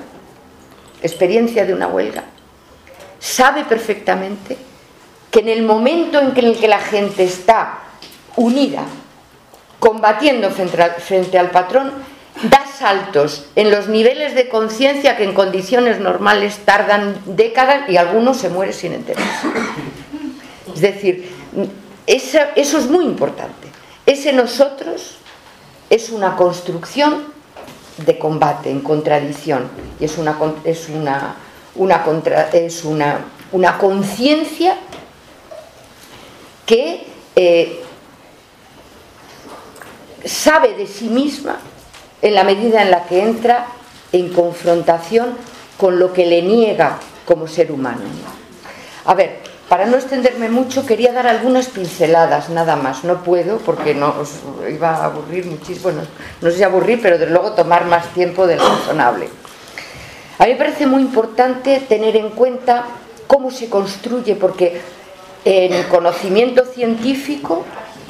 sabe perfectamente que en el momento en el que la gente está unida, combatiendo frente al patrón, da saltos en los niveles de conciencia que en condiciones normales tardan décadas y algunos se mueren sin enterarse. Es decir, eso es muy importante. Ese nosotros es una construcción de combate, en contradicción, y es una conciencia que sabe de sí misma en la medida en la que entra en confrontación con lo que le niega como ser humano. A ver, para no extenderme mucho, quería dar algunas pinceladas, nada más. No puedo porque no os iba a aburrir muchísimo, bueno, no sé si aburrir, pero desde luego tomar más tiempo del razonable. A mí me parece muy importante tener en cuenta cómo se construye, porque en el conocimiento científico,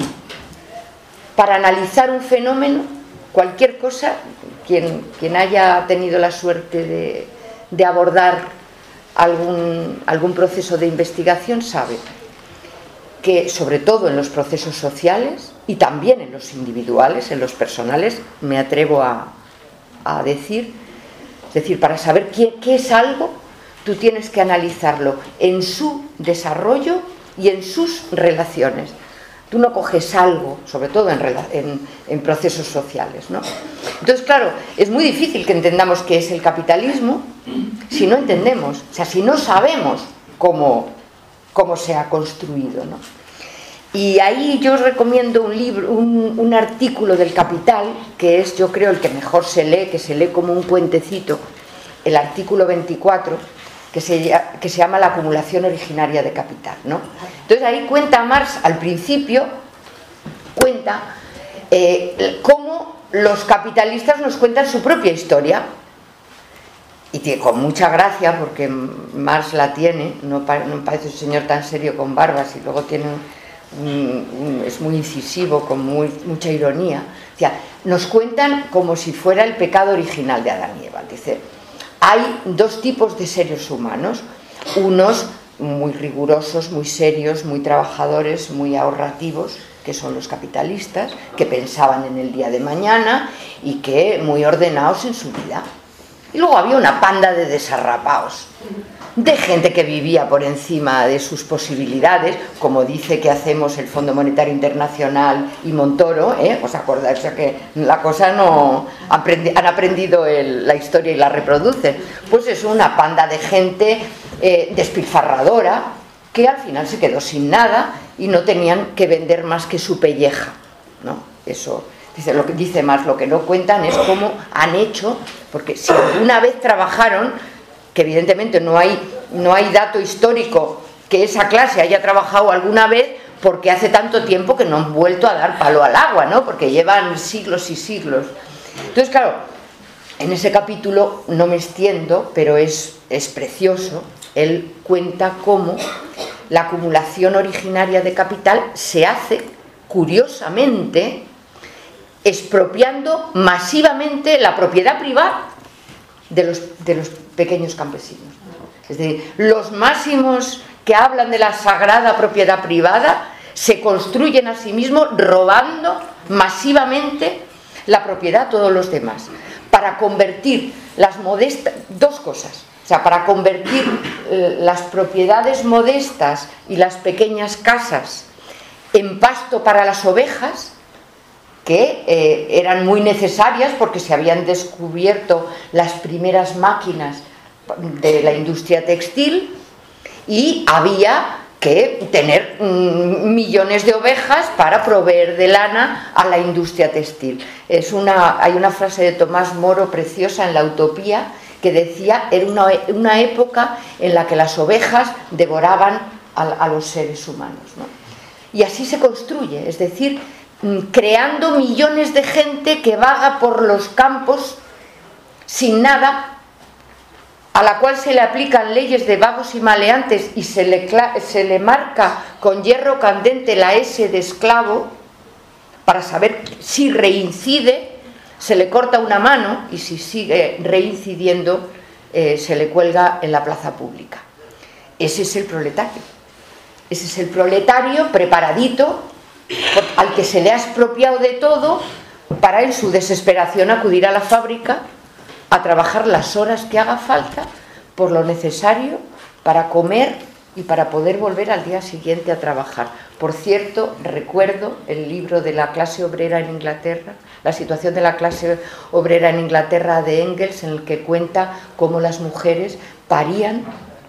para analizar un fenómeno, cualquier cosa, quien haya tenido la suerte de abordar algún proceso de investigación sabe que, sobre todo en los procesos sociales y también en los individuales, en los personales, me atrevo a decir, es decir, para saber qué es algo, tú tienes que analizarlo en su desarrollo y en sus relaciones. Tú no coges algo, sobre todo en procesos sociales, ¿no? Entonces, claro, es muy difícil que entendamos qué es el capitalismo si no entendemos, o sea, si no sabemos cómo se ha construido, ¿no? Y ahí yo os recomiendo un libro, un artículo del Capital, que es, yo creo, el que mejor se lee, que se lee como un cuentecito, el artículo 24, que se llama La acumulación originaria de capital, ¿no? Entonces ahí cuenta Marx, al principio, cuenta cómo los capitalistas nos cuentan su propia historia, y con mucha gracia, porque Marx la tiene, no parece un señor tan serio con barbas, y luego tiene es muy incisivo, con mucha ironía. O sea, nos cuentan como si fuera el pecado original de Adán y Eva. Dice, hay dos tipos de seres humanos, unos muy rigurosos, muy serios, muy trabajadores, muy ahorrativos, que son los capitalistas, que pensaban en el día de mañana y que muy ordenados en su vida. Y luego había una panda de desarrapaos, de gente que vivía por encima de sus posibilidades, como dice que hacemos el Fondo Monetario Internacional y Montoro, ¿os acordáis? O sea, que la cosa no han aprendido la historia y la reproducen. Pues es una panda de gente despilfarradora que al final se quedó sin nada y no tenían que vender más que su pelleja, ¿no? Eso dice más, lo que no cuentan es cómo han hecho, porque si alguna vez trabajaron, que evidentemente no hay dato histórico que esa clase haya trabajado alguna vez, porque hace tanto tiempo que no han vuelto a dar palo al agua, ¿no? Porque llevan siglos y siglos. Entonces, claro, en ese capítulo no me extiendo, pero es precioso. Él cuenta cómo la acumulación originaria de capital se hace, curiosamente, expropiando masivamente la propiedad privada de los pequeños campesinos. Es decir, los máximos que hablan de la sagrada propiedad privada se construyen a sí mismos robando masivamente la propiedad a todos los demás, para convertir las modestas, dos cosas, o sea, para convertir las propiedades modestas y las pequeñas casas en pasto para las ovejas, que eran muy necesarias porque se habían descubierto las primeras máquinas de la industria textil y había que tener millones de ovejas para proveer de lana a la industria textil. Hay una frase de Tomás Moro preciosa en La Utopía que decía, era una época en la que las ovejas devoraban a los seres humanos, ¿no? Y así se construye, es decir, creando millones de gente que vaga por los campos sin nada, a la cual se le aplican leyes de vagos y maleantes y se le marca con hierro candente la S de esclavo para saber si reincide, se le corta una mano y si sigue reincidiendo se le cuelga en la plaza pública. Ese es el proletario. Ese es el proletario preparadito al que se le ha expropiado de todo para en su desesperación acudir a la fábrica a trabajar las horas que haga falta por lo necesario para comer y para poder volver al día siguiente a trabajar. Por cierto, recuerdo el libro de la clase obrera en Inglaterra, la situación de la clase obrera en Inglaterra de Engels, en el que cuenta cómo las mujeres parían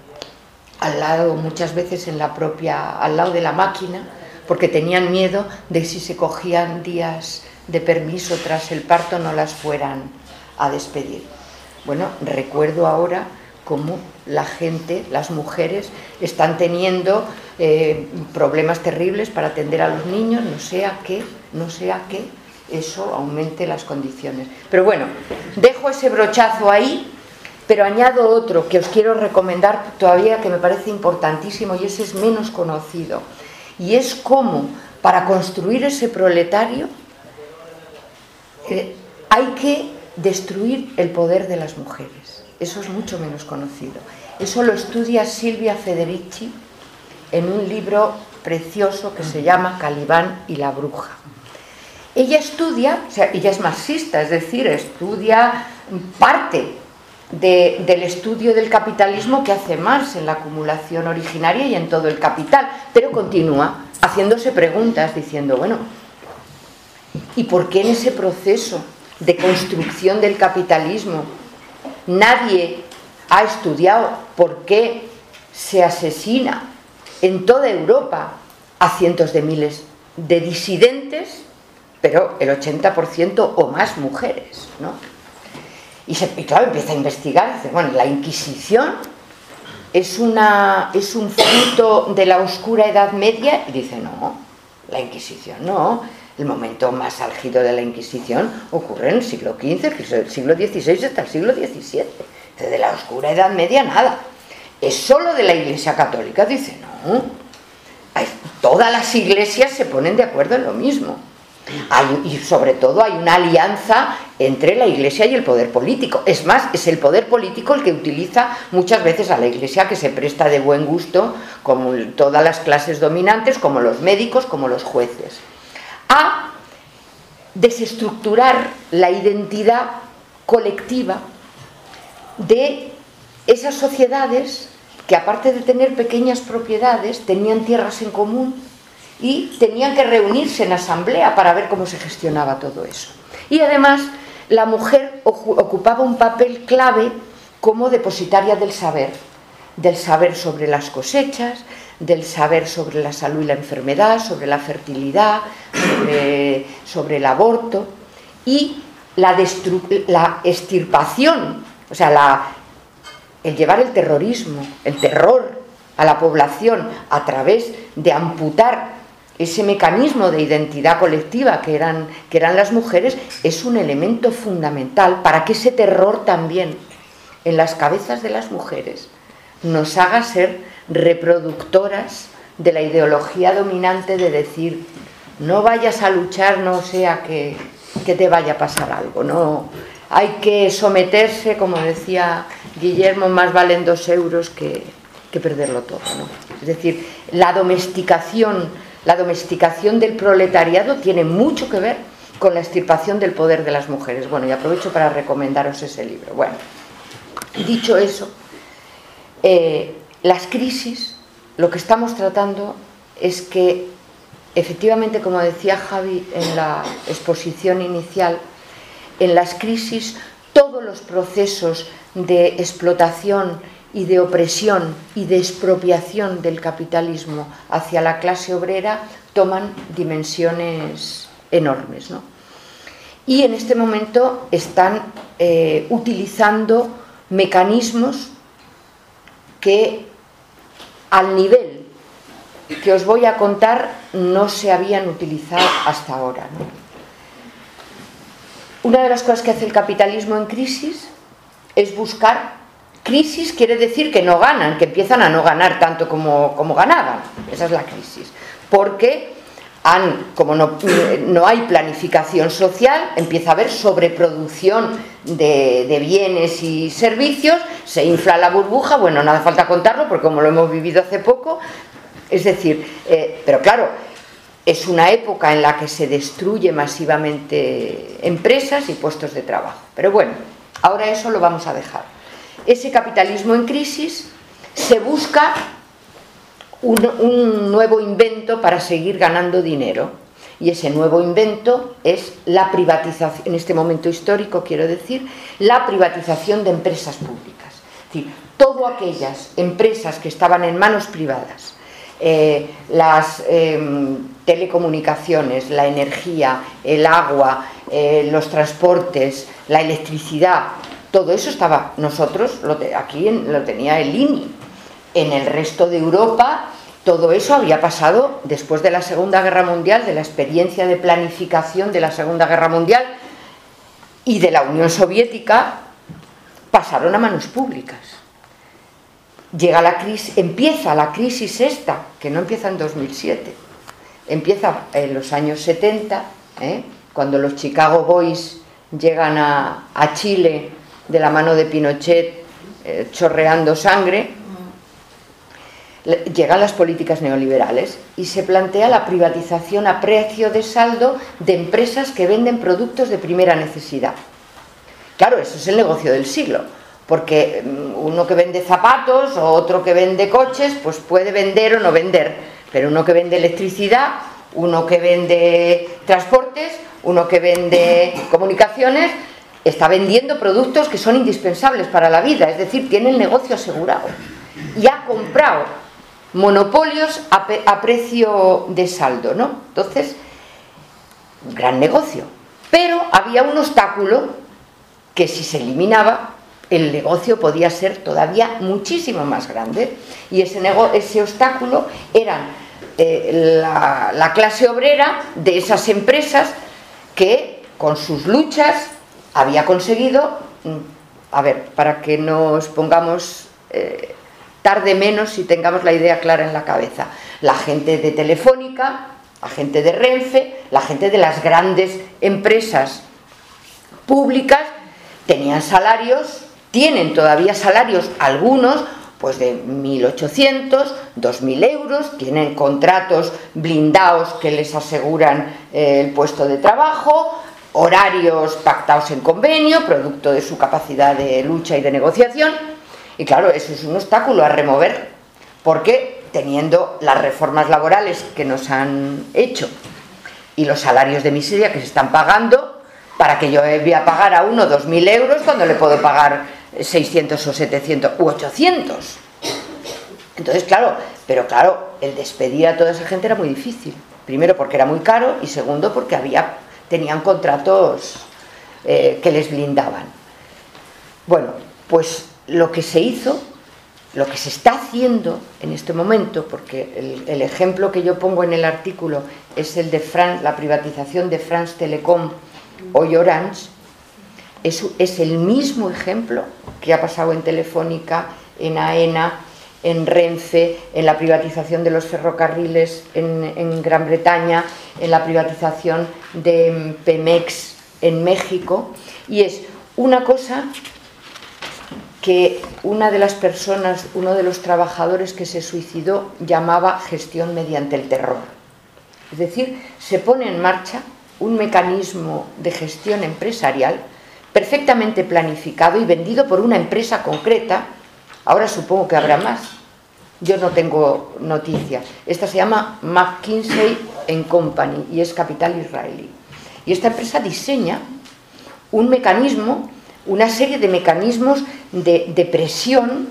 al lado, muchas veces al lado de la máquina, porque tenían miedo de si se cogían días de permiso tras el parto no las fueran a despedir. Bueno, recuerdo ahora cómo la gente, las mujeres, están teniendo problemas terribles para atender a los niños, no sea que eso aumente las condiciones. Pero bueno, dejo ese brochazo ahí, pero añado otro que os quiero recomendar todavía, que me parece importantísimo, y ese es menos conocido, y es cómo para construir ese proletario hay que destruir el poder de las mujeres. Eso es mucho menos conocido. Eso lo estudia Silvia Federici en un libro precioso que se llama Calibán y la bruja. Ella estudia, o sea, ella es marxista, es decir, estudia parte del estudio del capitalismo que hace Marx en la acumulación originaria y en todo el capital, pero continúa haciéndose preguntas diciendo, bueno, ¿y por qué en ese proceso de construcción del capitalismo nadie ha estudiado por qué se asesina en toda Europa a cientos de miles de disidentes, pero el 80% o más mujeres, ¿no? Y claro, empieza a investigar, dice, bueno, la Inquisición es un fruto de la oscura Edad Media, y dice, no, la Inquisición no, el momento más álgido de la Inquisición ocurre en el siglo XV, el siglo XVI hasta el siglo XVII, de la oscura Edad Media nada, es solo de la Iglesia Católica, dice, no, todas las iglesias se ponen de acuerdo en lo mismo. Y sobre todo hay una alianza entre la Iglesia y el poder político. Es más, es el poder político el que utiliza muchas veces a la Iglesia, que se presta de buen gusto, como todas las clases dominantes, como los médicos, como los jueces, a desestructurar la identidad colectiva de esas sociedades que, aparte de tener pequeñas propiedades, tenían tierras en común y tenían que reunirse en asamblea para ver cómo se gestionaba todo eso. Y además la mujer ocupaba un papel clave como depositaria del saber sobre las cosechas, del saber sobre la salud y la enfermedad, sobre la fertilidad, sobre el aborto, y la extirpación, o sea, el llevar el terrorismo, el terror a la población a través de amputar ese mecanismo de identidad colectiva que eran las mujeres, es un elemento fundamental para que ese terror también en las cabezas de las mujeres nos haga ser reproductoras de la ideología dominante de decir, no vayas a luchar, no sea que te vaya a pasar algo, no, hay que someterse, como decía Guillermo, más valen 2 euros que perderlo todo, ¿no? Es decir, la domesticación del proletariado tiene mucho que ver con la extirpación del poder de las mujeres. Bueno, y aprovecho para recomendaros ese libro. Bueno, dicho eso, las crisis, lo que estamos tratando es que, efectivamente, como decía Javi en la exposición inicial, en las crisis todos los procesos de explotación y de opresión y de expropiación del capitalismo hacia la clase obrera toman dimensiones enormes, ¿no? Y en este momento están utilizando mecanismos que, al nivel que os voy a contar, no se habían utilizado hasta ahora, ¿no? Una de las cosas que hace el capitalismo en crisis es buscar. Crisis quiere decir que no ganan, que empiezan a no ganar tanto como ganaban. Esa es la crisis. Porque como no hay planificación social, empieza a haber sobreproducción de bienes y servicios, se infla la burbuja, bueno, no hace falta contarlo porque como lo hemos vivido hace poco, es decir, pero claro, es una época en la que se destruye masivamente empresas y puestos de trabajo. Pero bueno, ahora eso lo vamos a dejar. Ese capitalismo en crisis se busca un nuevo invento para seguir ganando dinero, y ese nuevo invento es la privatización, en este momento histórico quiero decir, la privatización de empresas públicas. Es decir, todas aquellas empresas que estaban en manos privadas, las telecomunicaciones, la energía, el agua, los transportes, la electricidad, todo eso estaba, nosotros, aquí lo tenía el INI, en el resto de Europa todo eso había pasado después de la Segunda Guerra Mundial, de la experiencia de planificación de la Segunda Guerra Mundial y de la Unión Soviética, pasaron a manos públicas. Llega la crisis, empieza la crisis esta, que no empieza en 2007, empieza en los años 70, cuando los Chicago Boys llegan a Chile de la mano de Pinochet, chorreando sangre. Llegan las políticas neoliberales y se plantea la privatización a precio de saldo de empresas que venden productos de primera necesidad. Claro, eso es el negocio del siglo, porque uno que vende zapatos o otro que vende coches, pues puede vender o no vender, pero uno que vende electricidad, uno que vende transportes, uno que vende comunicaciones, está vendiendo productos que son indispensables para la vida, es decir, tiene el negocio asegurado y ha comprado monopolios a precio de saldo, ¿no? Entonces, gran negocio. Pero había un obstáculo que si se eliminaba, el negocio podía ser todavía muchísimo más grande. Y ese obstáculo eran la clase obrera de esas empresas que con sus luchas había conseguido, a ver, para que nos pongamos tarde menos y tengamos la idea clara en la cabeza, la gente de Telefónica, la gente de Renfe, la gente de las grandes empresas públicas tenían salarios, tienen todavía salarios algunos pues de 1.800, 2.000 euros, tienen contratos blindados que les aseguran el puesto de trabajo, horarios pactados en convenio, producto de su capacidad de lucha y de negociación. Y claro, eso es un obstáculo a remover, porque teniendo las reformas laborales que nos han hecho y los salarios de miseria que se están pagando, para que yo voy a pagar a uno 2.000 euros cuando le puedo pagar 600 o 700 u 800. Entonces, claro, pero claro, el despedir a toda esa gente era muy difícil. Primero porque era muy caro y segundo porque tenían contratos que les blindaban. Bueno, pues lo que se hizo, lo que se está haciendo en este momento, porque el ejemplo que yo pongo en el artículo es el de la privatización de France Telecom, hoy Orange, es el mismo ejemplo que ha pasado en Telefónica, en AENA, en Renfe, en la privatización de los ferrocarriles en Gran Bretaña, en la privatización de Pemex en México, y es una cosa que una de las personas, uno de los trabajadores que se suicidó llamaba gestión mediante el terror. Es decir, se pone en marcha un mecanismo de gestión empresarial perfectamente planificado y vendido por una empresa concreta. Ahora supongo que habrá más. Yo no tengo noticias. Esta se llama McKinsey & Company y es capital israelí. Y esta empresa diseña un mecanismo, una serie de mecanismos de presión,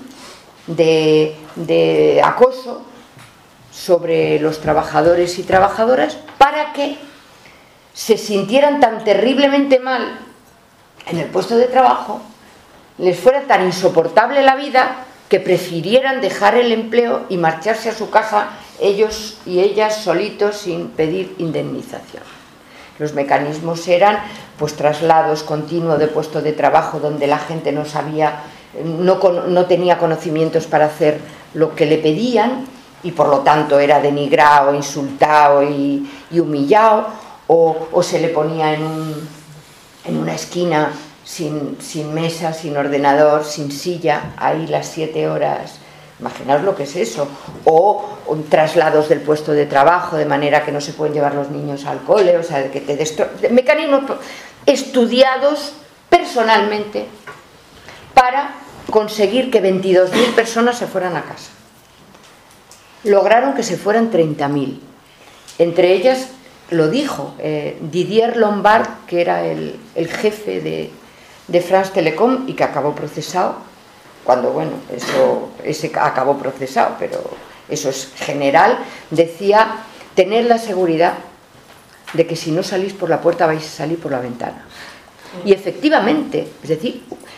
de acoso sobre los trabajadores y trabajadoras para que se sintieran tan terriblemente mal en el puesto de trabajo, les fuera tan insoportable la vida que prefirieran dejar el empleo y marcharse a su casa ellos y ellas solitos sin pedir indemnización. Los mecanismos eran pues traslados continuos de puesto de trabajo donde la gente no sabía, no tenía conocimientos para hacer lo que le pedían y por lo tanto era denigrado, insultado y humillado, o se le ponía en una esquina sin mesa, sin ordenador, sin silla, ahí las 7 horas. Imaginaos lo que es eso. O traslados del puesto de trabajo, de manera que no se pueden llevar los niños al cole, o sea, que mecanismos estudiados personalmente para conseguir que 22.000 personas se fueran a casa. Lograron que se fueran 30.000. Entre ellas, lo dijo Didier Lombard, que era el jefe de France Telecom y que acabó procesado, cuando, bueno, ese acabó procesado, pero eso es general, decía: tener la seguridad de que si no salís por la puerta vais a salir por la ventana. Y efectivamente, es decir,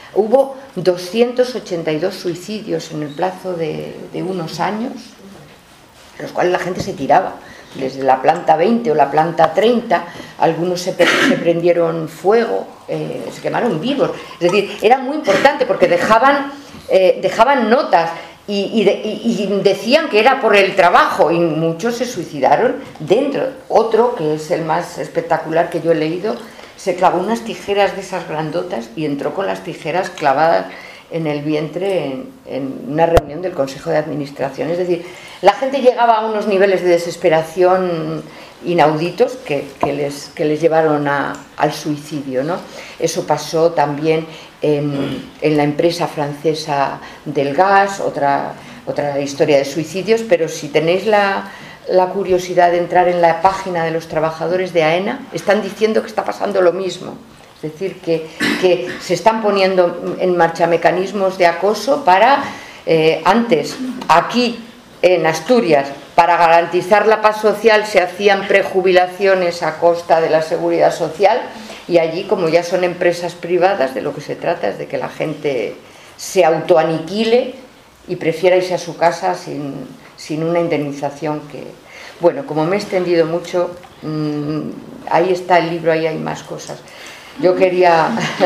Hubo 282 suicidios en el plazo de unos años, en los cuales la gente se tiraba desde la planta 20 o la planta 30, algunos se prendieron fuego, se quemaron vivos. Es decir, era muy importante porque dejaban notas y decían que era por el trabajo, y muchos se suicidaron dentro. Otro, que es el más espectacular que yo he leído, se clavó unas tijeras de esas grandotas y entró con las tijeras clavadas en el vientre en una reunión del Consejo de Administración. Es decir, la gente llegaba a unos niveles de desesperación inauditos que les llevaron al suicidio, ¿no? Eso pasó también en la empresa francesa del gas, otra historia de suicidios. Pero si tenéis la curiosidad de entrar en la página de los trabajadores de AENA, están diciendo que está pasando lo mismo. Es decir, que se están poniendo en marcha mecanismos de acoso para, antes, aquí en Asturias, para garantizar la paz social se hacían prejubilaciones a costa de la seguridad social, y allí, como ya son empresas privadas, de lo que se trata es de que la gente se autoaniquile y prefiera irse a su casa sin una indemnización que... Bueno, como me he extendido mucho, ahí está el libro, ahí hay más cosas. Yo quería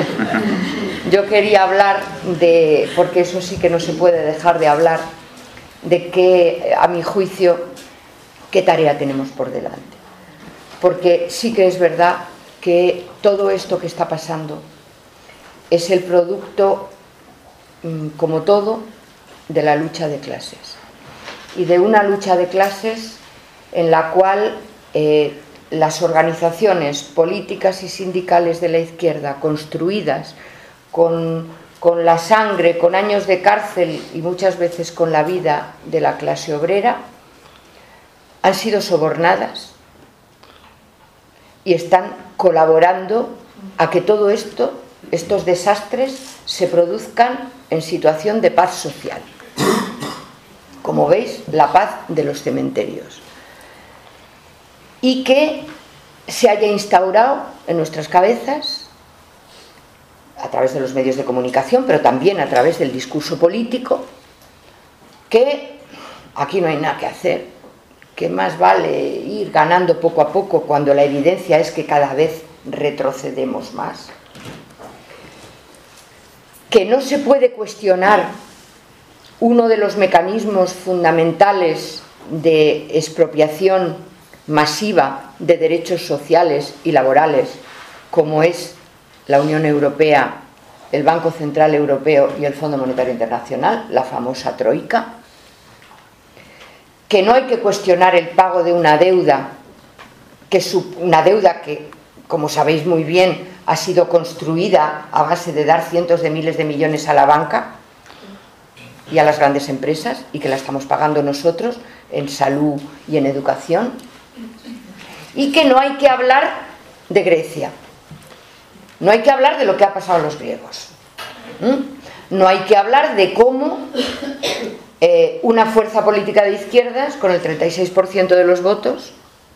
hablar de, porque eso sí que no se puede dejar de hablar, de que, a mi juicio, qué tarea tenemos por delante. Porque sí que es verdad que todo esto que está pasando es el producto, como todo, de la lucha de clases. Y de una lucha de clases en la cual las organizaciones políticas y sindicales de la izquierda, construidas con la sangre, con años de cárcel y muchas veces con la vida de la clase obrera, han sido sobornadas y están colaborando a que todo esto, estos desastres, se produzcan en situación de paz social. Como veis, la paz de los cementerios. Y que se haya instaurado en nuestras cabezas, a través de los medios de comunicación, pero también a través del discurso político, que aquí no hay nada que hacer, que más vale ir ganando poco a poco cuando la evidencia es que cada vez retrocedemos más, que no se puede cuestionar uno de los mecanismos fundamentales de expropiación masiva de derechos sociales y laborales, como es la Unión Europea, el Banco Central Europeo y el Fondo Monetario Internacional, la famosa troika, que no hay que cuestionar el pago de una deuda, una deuda que, como sabéis muy bien, ha sido construida a base de dar cientos de miles de millones a la banca y a las grandes empresas, y que la estamos pagando nosotros en salud y en educación. Y que no hay que hablar de Grecia, no hay que hablar de lo que ha pasado a los griegos, no hay que hablar de cómo una fuerza política de izquierdas con el 36% de los votos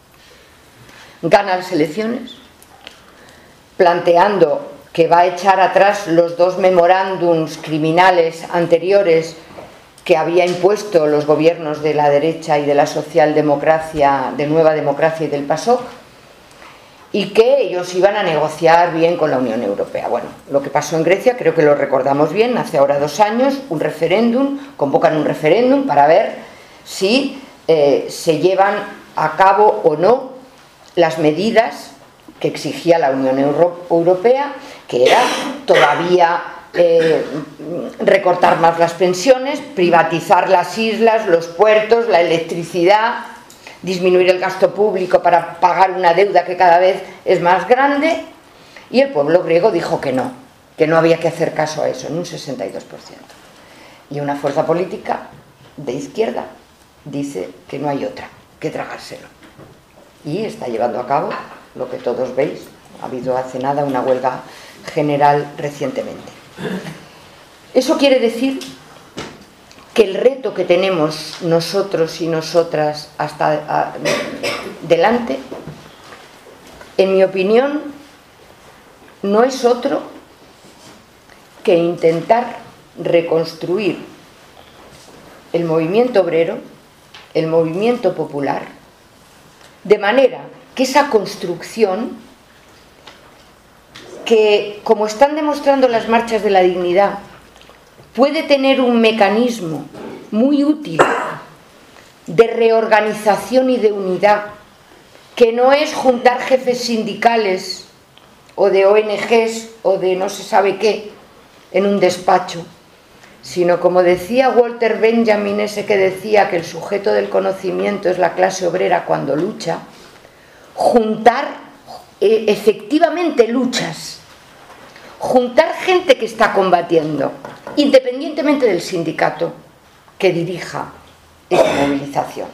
gana las elecciones, planteando que va a echar atrás los dos memorándums criminales anteriores que había impuesto los gobiernos de la derecha y de la socialdemocracia, de Nueva Democracia y del PASOK, y que ellos iban a negociar bien con la Unión Europea. Bueno, lo que pasó en Grecia creo que lo recordamos bien, hace ahora 2 años, un referéndum, convocan un referéndum para ver si se llevan a cabo o no las medidas que exigía la Unión Europea, que era todavía recortar más las pensiones, privatizar las islas, los puertos, la electricidad, disminuir el gasto público para pagar una deuda que cada vez es más grande, y el pueblo griego dijo que no había que hacer caso a eso, en un 62%. Y una fuerza política de izquierda dice que no hay otra que tragárselo. Y está llevando a cabo lo que todos veis. Ha habido hace nada una huelga general recientemente. Eso quiere decir que el reto que tenemos nosotros y nosotras hasta delante, en mi opinión, no es otro que intentar reconstruir el movimiento obrero, el movimiento popular, de manera que esa construcción, que como están demostrando las marchas de la dignidad, puede tener un mecanismo muy útil de reorganización y de unidad, que no es juntar jefes sindicales o de ONGs o de no se sabe qué en un despacho, sino, como decía Walter Benjamin, ese que decía que el sujeto del conocimiento es la clase obrera cuando lucha, juntar efectivamente luchas, juntar gente que está combatiendo, independientemente del sindicato que dirija esa movilización.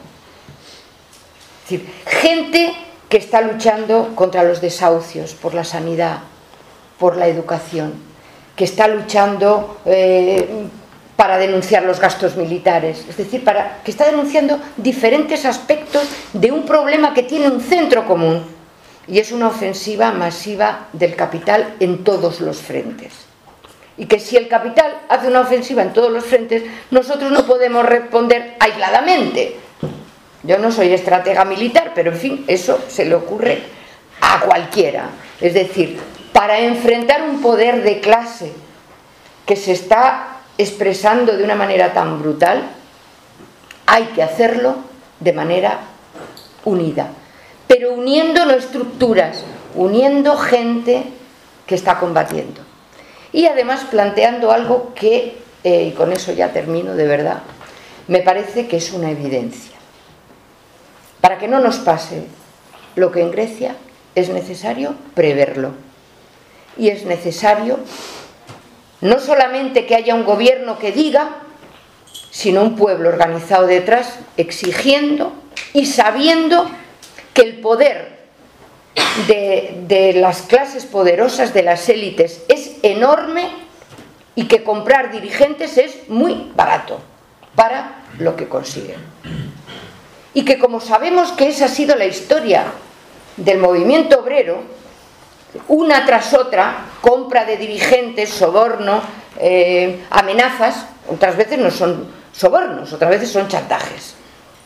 Es decir, gente que está luchando contra los desahucios, por la sanidad, por la educación, que está luchando para denunciar los gastos militares, es decir, que está denunciando diferentes aspectos de un problema que tiene un centro común, y es una ofensiva masiva del capital en todos los frentes. Y que si el capital hace una ofensiva en todos los frentes, nosotros no podemos responder aisladamente. Yo no soy estratega militar, pero en fin, eso se le ocurre a cualquiera. Es decir, para enfrentar un poder de clase que se está expresando de una manera tan brutal, hay que hacerlo de manera unida, pero uniendo no estructuras, uniendo gente que está combatiendo. Y además planteando algo que, y con eso ya termino de verdad, me parece que es una evidencia. Para que no nos pase lo que en Grecia, es necesario preverlo. Y es necesario no solamente que haya un gobierno que diga, sino un pueblo organizado detrás, exigiendo y sabiendo que el poder de las clases poderosas, de las élites, es enorme y que comprar dirigentes es muy barato para lo que consiguen. Y que, como sabemos que esa ha sido la historia del movimiento obrero, una tras otra, compra de dirigentes, soborno, amenazas, otras veces no son sobornos, otras veces son chantajes.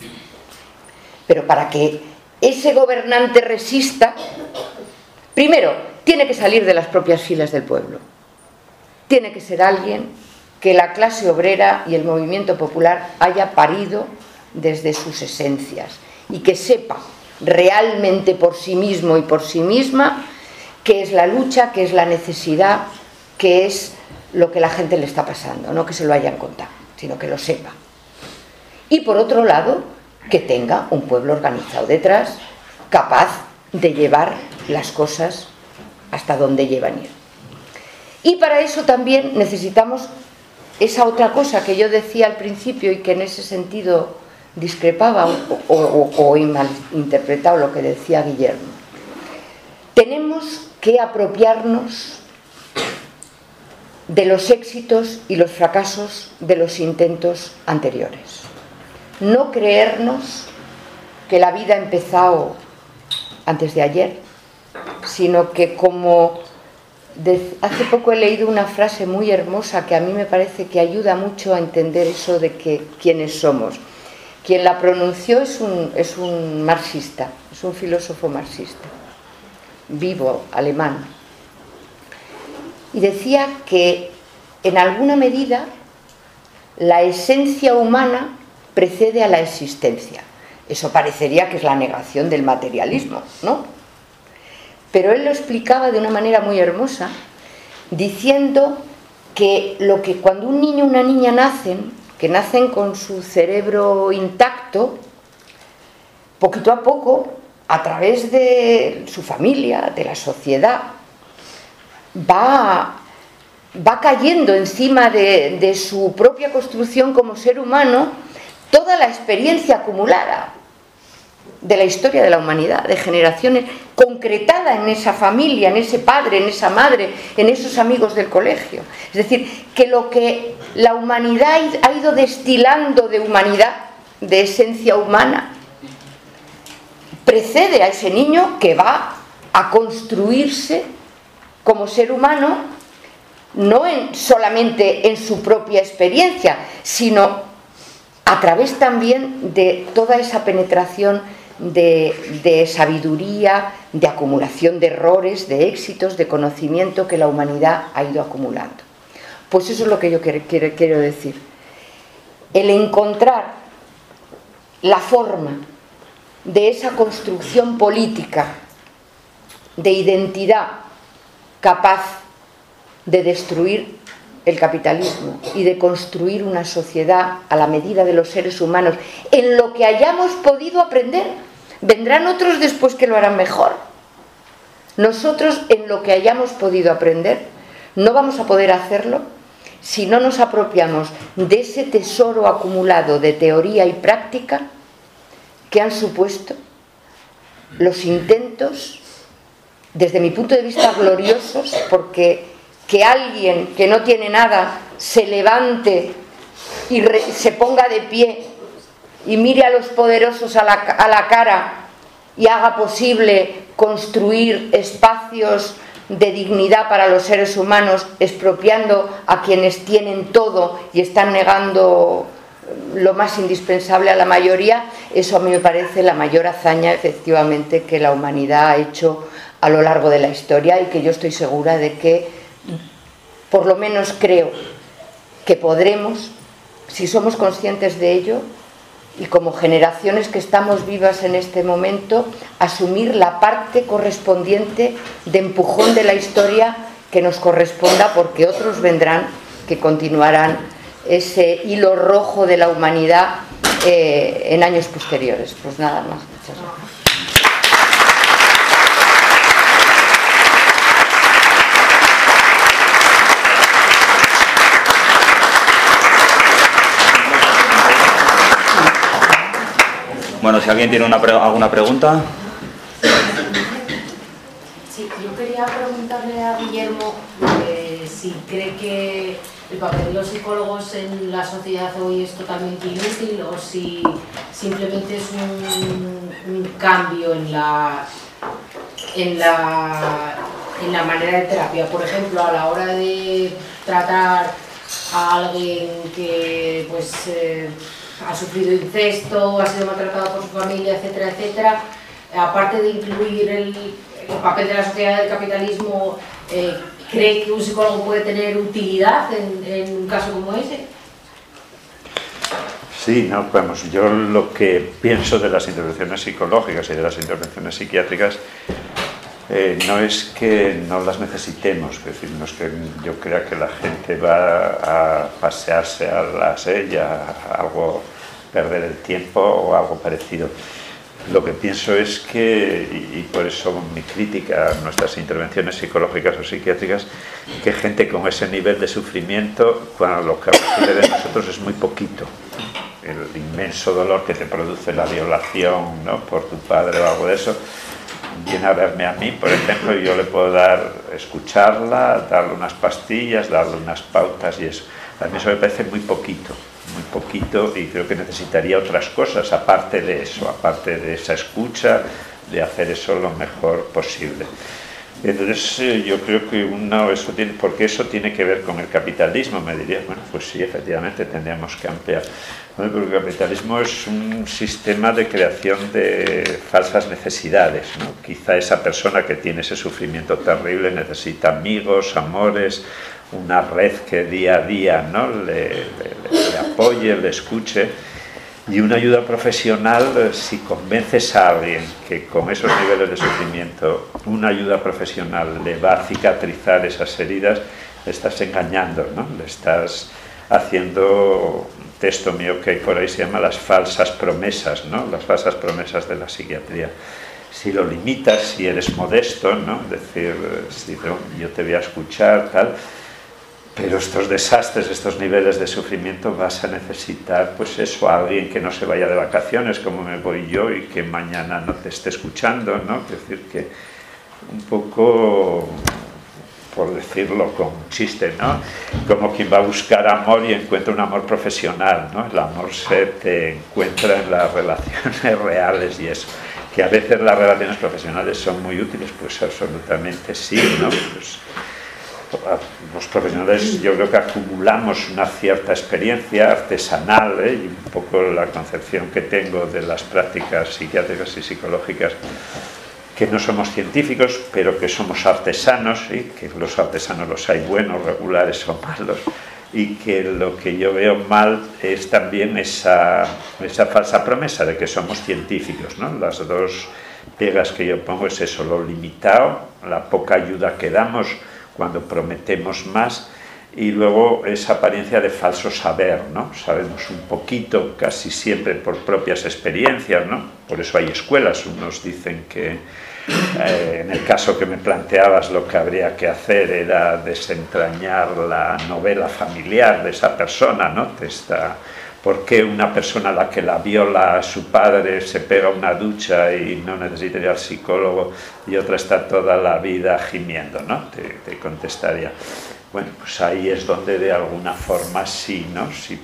Pero para que ese gobernante resista, primero, tiene que salir de las propias filas del pueblo. Tiene que ser alguien que la clase obrera y el movimiento popular haya parido desde sus esencias y que sepa realmente por sí mismo y por sí misma qué es la lucha, qué es la necesidad, qué es lo que la gente le está pasando, no que se lo hayan contado, sino que lo sepa. Y por otro lado, que tenga un pueblo organizado detrás, capaz de llevar las cosas hasta donde llevan ir. Y para eso también necesitamos esa otra cosa que yo decía al principio y que en ese sentido discrepaba o malinterpretado lo que decía Guillermo. Tenemos que apropiarnos de los éxitos y los fracasos de los intentos anteriores. No creernos que la vida ha empezado antes de ayer, sino que, como hace poco he leído una frase muy hermosa que a mí me parece que ayuda mucho a entender eso de que quiénes somos. Quien la pronunció es un marxista, es un filósofo marxista, vivo, alemán. Y decía que en alguna medida la esencia humana precede a la existencia. Eso parecería que es la negación del materialismo, ¿no? Pero él lo explicaba de una manera muy hermosa, diciendo que cuando un niño o una niña nacen, que nacen con su cerebro intacto, poquito a poco, a través de su familia, de la sociedad, va cayendo encima de su propia construcción como ser humano toda la experiencia acumulada de la historia de la humanidad, de generaciones, concretada en esa familia, en ese padre, en esa madre, en esos amigos del colegio. Es decir, que lo que la humanidad ha ido destilando de humanidad, de esencia humana, precede a ese niño que va a construirse como ser humano no solamente en su propia experiencia, sino a través también de toda esa penetración de sabiduría, de acumulación de errores, de éxitos, de conocimiento que la humanidad ha ido acumulando. Pues eso es lo que yo quiero decir. El encontrar la forma de esa construcción política de identidad capaz de destruir el capitalismo y de construir una sociedad a la medida de los seres humanos en lo que hayamos podido aprender. Vendrán otros después que lo harán mejor. Nosotros, en lo que hayamos podido aprender, no vamos a poder hacerlo si no nos apropiamos de ese tesoro acumulado de teoría y práctica que han supuesto los intentos, desde mi punto de vista gloriosos, porque que alguien que no tiene nada se levante y se ponga de pie y mire a los poderosos a la cara y haga posible construir espacios de dignidad para los seres humanos, expropiando a quienes tienen todo y están negando lo más indispensable a la mayoría. Eso a mí me parece la mayor hazaña, efectivamente, que la humanidad ha hecho a lo largo de la historia, y que yo estoy segura de que, por lo menos creo que podremos, si somos conscientes de ello, y como generaciones que estamos vivas en este momento, asumir la parte correspondiente de empujón de la historia que nos corresponda, porque otros vendrán que continuarán ese hilo rojo de la humanidad en años posteriores. Pues nada más. Muchas gracias. Bueno, si alguien tiene alguna pregunta. Sí, yo quería preguntarle a Guillermo si cree que el papel de los psicólogos en la sociedad hoy es totalmente inútil, o si simplemente es un cambio en la manera de terapia. Por ejemplo, a la hora de tratar a alguien que ha sufrido incesto, ha sido maltratado por su familia, etcétera, etcétera, aparte de incluir el papel de la sociedad del capitalismo, ¿cree que un psicólogo puede tener utilidad en un caso como ese? Sí, no, vamos, yo lo que pienso de las intervenciones psicológicas y de las intervenciones psiquiátricas no es que no las necesitemos, es decir, no es que yo crea que la gente va a pasearse a la sella, a algo, perder el tiempo o algo parecido. Lo que pienso es que, y por eso mi crítica a nuestras intervenciones psicológicas o psiquiátricas, que gente con ese nivel de sufrimiento, cuando lo que requiere de nosotros es muy poquito. El inmenso dolor que te produce la violación, ¿no?, por tu padre o algo de eso, viene a verme a mí, por ejemplo, y yo le puedo escucharla, darle unas pastillas, darle unas pautas y eso. A mí eso me parece muy poquito, y creo que necesitaría otras cosas aparte de eso, aparte de esa escucha, de hacer eso lo mejor posible. Entonces yo creo que porque eso tiene que ver con el capitalismo, me diría, bueno, pues sí, efectivamente tendríamos que ampliar. Bueno, pero el capitalismo es un sistema de creación de falsas necesidades, ¿no? Quizá esa persona que tiene ese sufrimiento terrible necesita amigos, amores, una red que día a día, ¿no?, le apoye, le escuche, y una ayuda profesional. Si convences a alguien que con esos niveles de sufrimiento una ayuda profesional le va a cicatrizar esas heridas, le estás engañando, ¿no? Le estás haciendo un texto mío que por ahí se llama las falsas promesas, ¿no?, las falsas promesas de la psiquiatría. Si lo limitas, si eres modesto, ¿no?, decir, si yo te voy a escuchar, tal, pero estos desastres, estos niveles de sufrimiento, vas a necesitar, pues eso, a alguien que no se vaya de vacaciones como me voy yo y que mañana no te esté escuchando, ¿no? Es decir, que un poco, por decirlo con un chiste, ¿no?, como quien va a buscar amor y encuentra un amor profesional, ¿no? El amor se te encuentra en las relaciones reales, y eso. Que a veces las relaciones profesionales son muy útiles, pues absolutamente sí, ¿no? Pues, los profesionales yo creo que acumulamos una cierta experiencia artesanal, y un poco la concepción que tengo de las prácticas psiquiátricas y psicológicas, que no somos científicos, pero que somos artesanos, y que los artesanos los hay buenos, regulares o malos, y que lo que yo veo mal es también esa falsa promesa de que somos científicos, ¿no? Las dos pegas que yo pongo es eso, lo limitado, la poca ayuda que damos cuando prometemos más, y luego esa apariencia de falso saber, ¿no? Sabemos un poquito, casi siempre por propias experiencias, ¿no? Por eso hay escuelas. Unos dicen que en el caso que me planteabas, lo que habría que hacer era desentrañar la novela familiar de esa persona, ¿no? ¿Por qué una persona a la que la viola a su padre se pega una ducha y no necesita ir al psicólogo, y otra está toda la vida gimiendo, ¿no? Te contestaría. Bueno, pues ahí es donde de alguna forma sí, ¿no? Sí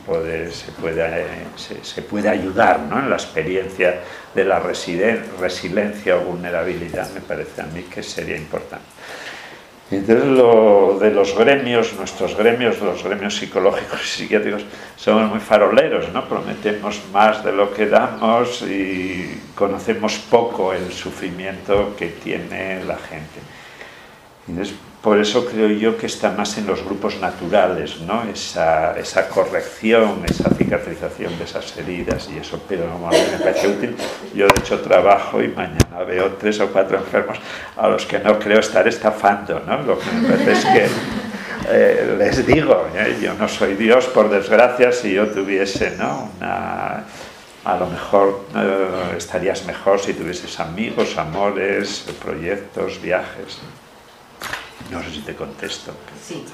se puede ayudar, ¿no? En la experiencia de la resiliencia o vulnerabilidad, me parece a mí que sería importante. Entonces, lo de los gremios, nuestros gremios, los gremios psicológicos y psiquiátricos, somos muy faroleros, ¿no? Prometemos más de lo que damos y conocemos poco el sufrimiento que tiene la gente. Entonces, por eso creo yo que está más en los grupos naturales, ¿no? Esa corrección, esa cicatrización de esas heridas y eso, pero a mí me parece útil. Yo de hecho trabajo y mañana veo 3 o 4 enfermos a los que no creo estar estafando, ¿no? Lo que me parece es que les digo, yo no soy Dios, por desgracia. Si yo tuviese, ¿no? A lo mejor estarías mejor si tuvieses amigos, amores, proyectos, viajes. No sé si te contesto. Sí.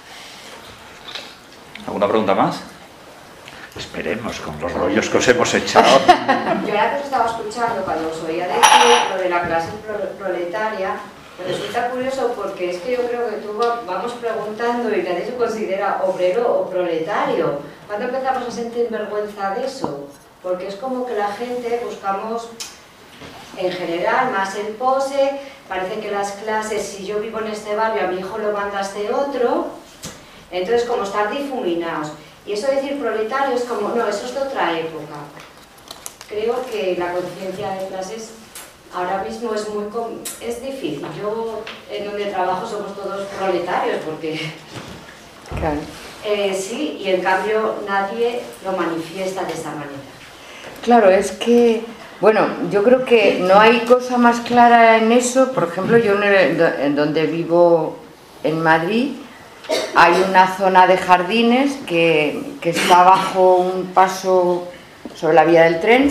¿Alguna pregunta más? Esperemos, con los rollos que os hemos echado. Yo ahora que os estaba escuchando, cuando os oía decir lo de la clase proletaria, me resulta curioso porque es que yo creo que tú vamos preguntando y nadie se considera obrero o proletario. ¿Cuándo empezamos a sentir vergüenza de eso? Porque es como que la gente buscamos, en general, más el pose. Parece que las clases, si yo vivo en este barrio, a mi hijo lo manda a este otro, entonces como estar difuminados. Y eso de decir proletario es como, no, eso es de otra época. Creo que la conciencia de clases ahora mismo es difícil. Yo, en donde trabajo, somos todos proletarios, porque... Claro. Sí, y en cambio nadie lo manifiesta de esa manera. Claro, es que... Bueno, yo creo que no hay cosa más clara en eso. Por ejemplo, yo en donde vivo en Madrid hay una zona de jardines que está bajo un paso sobre la vía del tren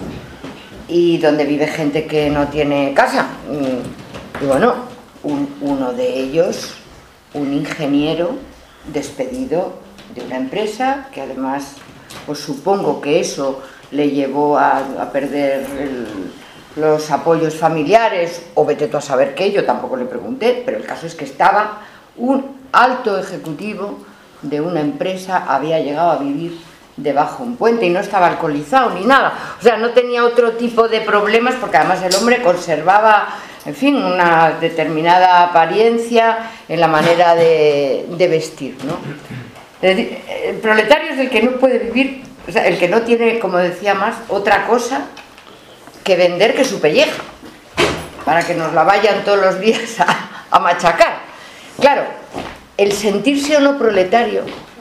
y donde vive gente que no tiene casa. Y bueno, uno de ellos, un ingeniero despedido de una empresa, que además, pues supongo que eso le llevó a perder los apoyos familiares, o vete tú a saber qué, yo tampoco le pregunté, pero el caso es que estaba un alto ejecutivo de una empresa, había llegado a vivir debajo de un puente y no estaba alcoholizado ni nada, o sea, no tenía otro tipo de problemas, porque además el hombre conservaba, en fin, una determinada apariencia en la manera de vestir, ¿no? Es decir, el proletario es el que no puede vivir, o sea, el que no tiene, como decía más, otra cosa que vender que su pelleja, para que nos la vayan todos los días a machacar. Claro, el sentirse o no proletario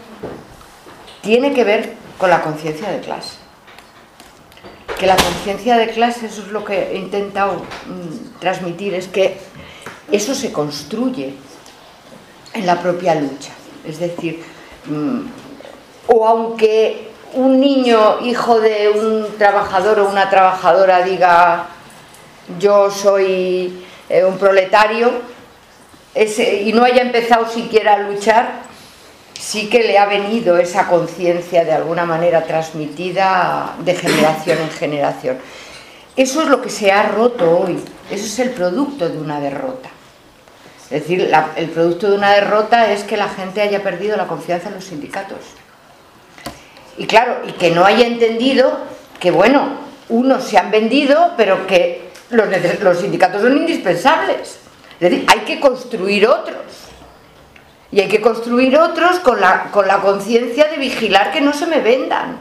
tiene que ver con la conciencia de clase. Que la conciencia de clase, eso es lo que he intentado transmitir, es que eso se construye en la propia lucha. Es decir, o aunque un niño, hijo de un trabajador o una trabajadora, diga yo soy un proletario, y no haya empezado siquiera a luchar, sí que le ha venido esa conciencia de alguna manera transmitida de generación en generación. Eso es lo que se ha roto hoy, eso es el producto de una derrota. Es decir, el producto de una derrota es que la gente haya perdido la confianza en los sindicatos. Y claro, y que no haya entendido que, bueno, unos se han vendido, pero que los sindicatos son indispensables. Es decir, hay que construir otros. Y hay que construir otros con la conciencia de vigilar que no se me vendan.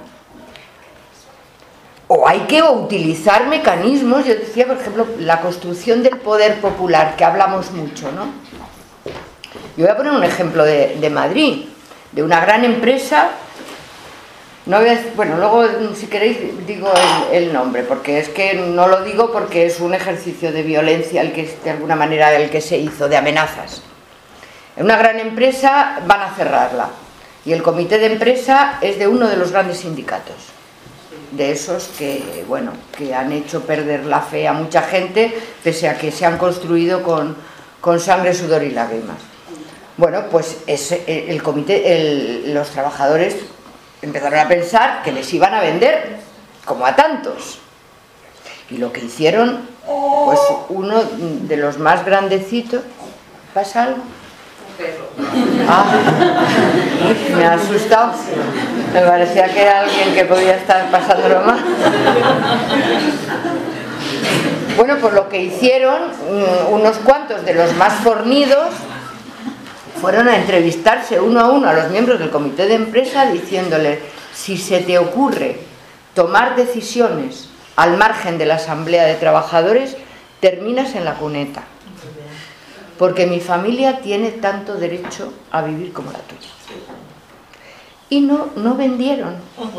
O hay que utilizar mecanismos, yo decía, por ejemplo, la construcción del poder popular, que hablamos mucho, ¿no? Yo voy a poner un ejemplo de Madrid, de una gran empresa. No voy a, bueno, luego si queréis digo el nombre, porque es que no lo digo porque es un ejercicio de violencia el que de alguna manera el que se hizo, de amenazas. En una gran empresa van a cerrarla y el comité de empresa es de uno de los grandes sindicatos, de esos que, bueno, que han hecho perder la fe a mucha gente, pese a que se han construido con sangre, sudor y lágrimas. Bueno, pues el comité, los trabajadores empezaron a pensar que les iban a vender como a tantos. Y lo que hicieron, pues uno de los más grandecitos, ¿pasa algo? Ah, me ha asustado. Me parecía que era alguien que podía estar pasándolo mal. Bueno, pues lo que hicieron, unos cuantos de los más fornidos fueron a entrevistarse uno a uno a los miembros del comité de empresa diciéndoles: si se te ocurre tomar decisiones al margen de la asamblea de trabajadores, terminas en la cuneta, porque mi familia tiene tanto derecho a vivir como la tuya. Y no vendieron.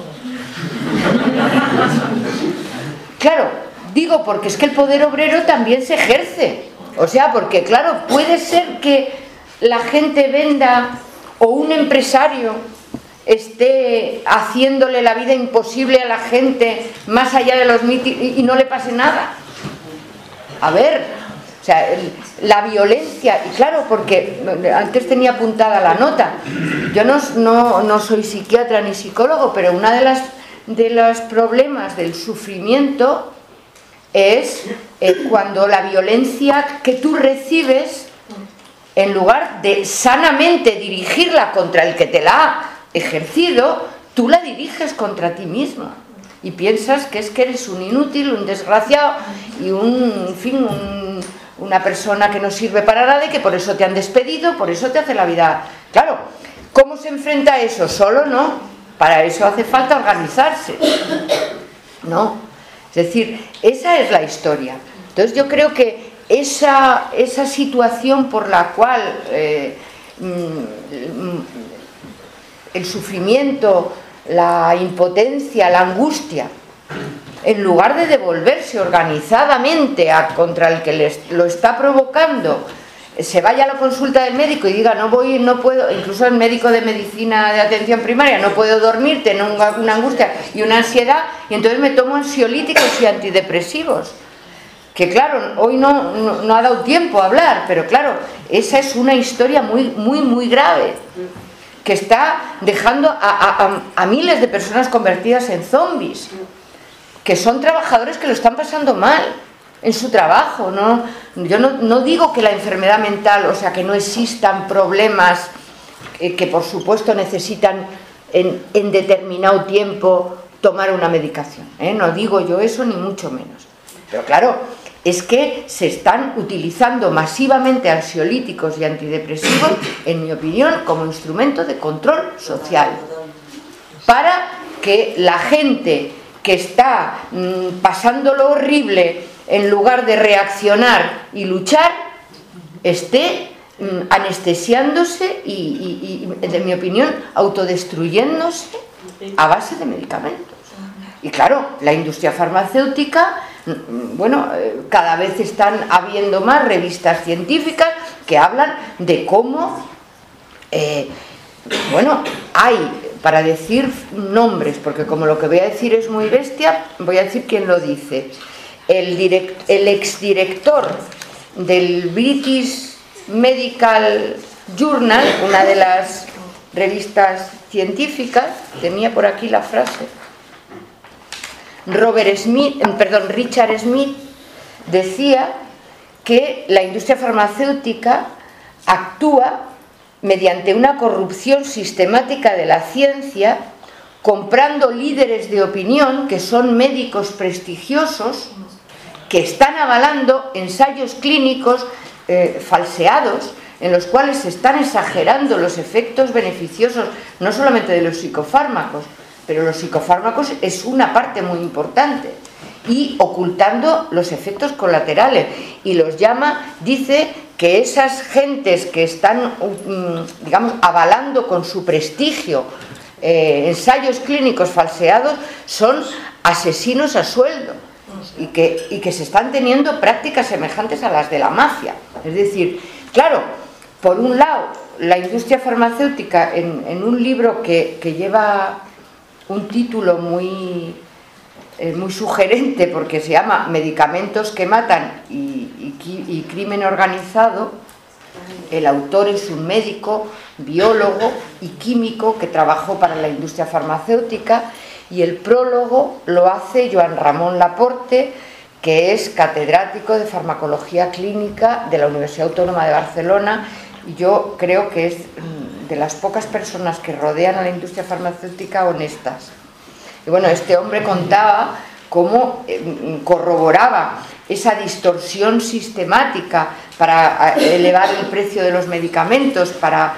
Claro, digo porque es que el poder obrero también se ejerce. O sea, porque claro, puede ser que la gente venda o un empresario esté haciéndole la vida imposible a la gente más allá de los mítines y no le pase nada. A ver, o sea, la violencia, y claro, porque antes tenía apuntada la nota, yo no soy psiquiatra ni psicólogo, pero una de los problemas del sufrimiento es cuando la violencia que tú recibes, en lugar de sanamente dirigirla contra el que te la ha ejercido, tú la diriges contra ti mismo y piensas que es que eres un inútil, un desgraciado y una persona que no sirve para nada y que por eso te han despedido, por eso te hace la vida. Claro, ¿cómo se enfrenta a eso? Solo no, para eso hace falta organizarse, ¿no? Es decir, esa es la historia. Entonces yo creo que esa situación por la cual el sufrimiento, la impotencia, la angustia, en lugar de devolverse organizadamente contra el que lo está provocando, se vaya a la consulta del médico y diga no puedo, incluso el médico de medicina de atención primaria, no puedo dormir, tengo una angustia y una ansiedad, y entonces me tomo ansiolíticos y antidepresivos. Que claro, hoy no ha dado tiempo a hablar, pero claro, esa es una historia muy grave, que está dejando a miles de personas convertidas en zombies, que son trabajadores que lo están pasando mal en su trabajo, ¿no? Yo no digo que la enfermedad mental, o sea, que no existan problemas que por supuesto necesitan en determinado tiempo tomar una medicación, ¿eh? No digo yo eso ni mucho menos, pero claro, es que se están utilizando masivamente ansiolíticos y antidepresivos, en mi opinión, como instrumento de control social, para que la gente que está pasándolo horrible, en lugar de reaccionar y luchar, esté anestesiándose y, en mi opinión, autodestruyéndose a base de medicamentos. Y claro, la industria farmacéutica, bueno, cada vez están habiendo más revistas científicas que hablan de cómo, bueno, hay, para decir nombres, porque como lo que voy a decir es muy bestia, voy a decir quién lo dice. El exdirector del British Medical Journal, una de las revistas científicas, tenía por aquí la frase, Richard Smith, decía que la industria farmacéutica actúa mediante una corrupción sistemática de la ciencia, comprando líderes de opinión que son médicos prestigiosos que están avalando ensayos clínicos falseados en los cuales se están exagerando los efectos beneficiosos, no solamente de los psicofármacos, pero los psicofármacos es una parte muy importante, y ocultando los efectos colaterales, y los llama, dice que esas gentes que están, digamos, avalando con su prestigio ensayos clínicos falseados son asesinos a sueldo, y que se están teniendo prácticas semejantes a las de la mafia. Es decir, claro, por un lado, la industria farmacéutica en un libro que lleva un título muy sugerente, porque se llama Medicamentos que matan y crimen organizado. El autor es un médico, biólogo y químico que trabajó para la industria farmacéutica, y el prólogo lo hace Joan Ramón Laporte, que es catedrático de farmacología clínica de la Universidad Autónoma de Barcelona, y yo creo que es de las pocas personas que rodean a la industria farmacéutica honestas. Y bueno, este hombre contaba cómo corroboraba esa distorsión sistemática para elevar el precio de los medicamentos, para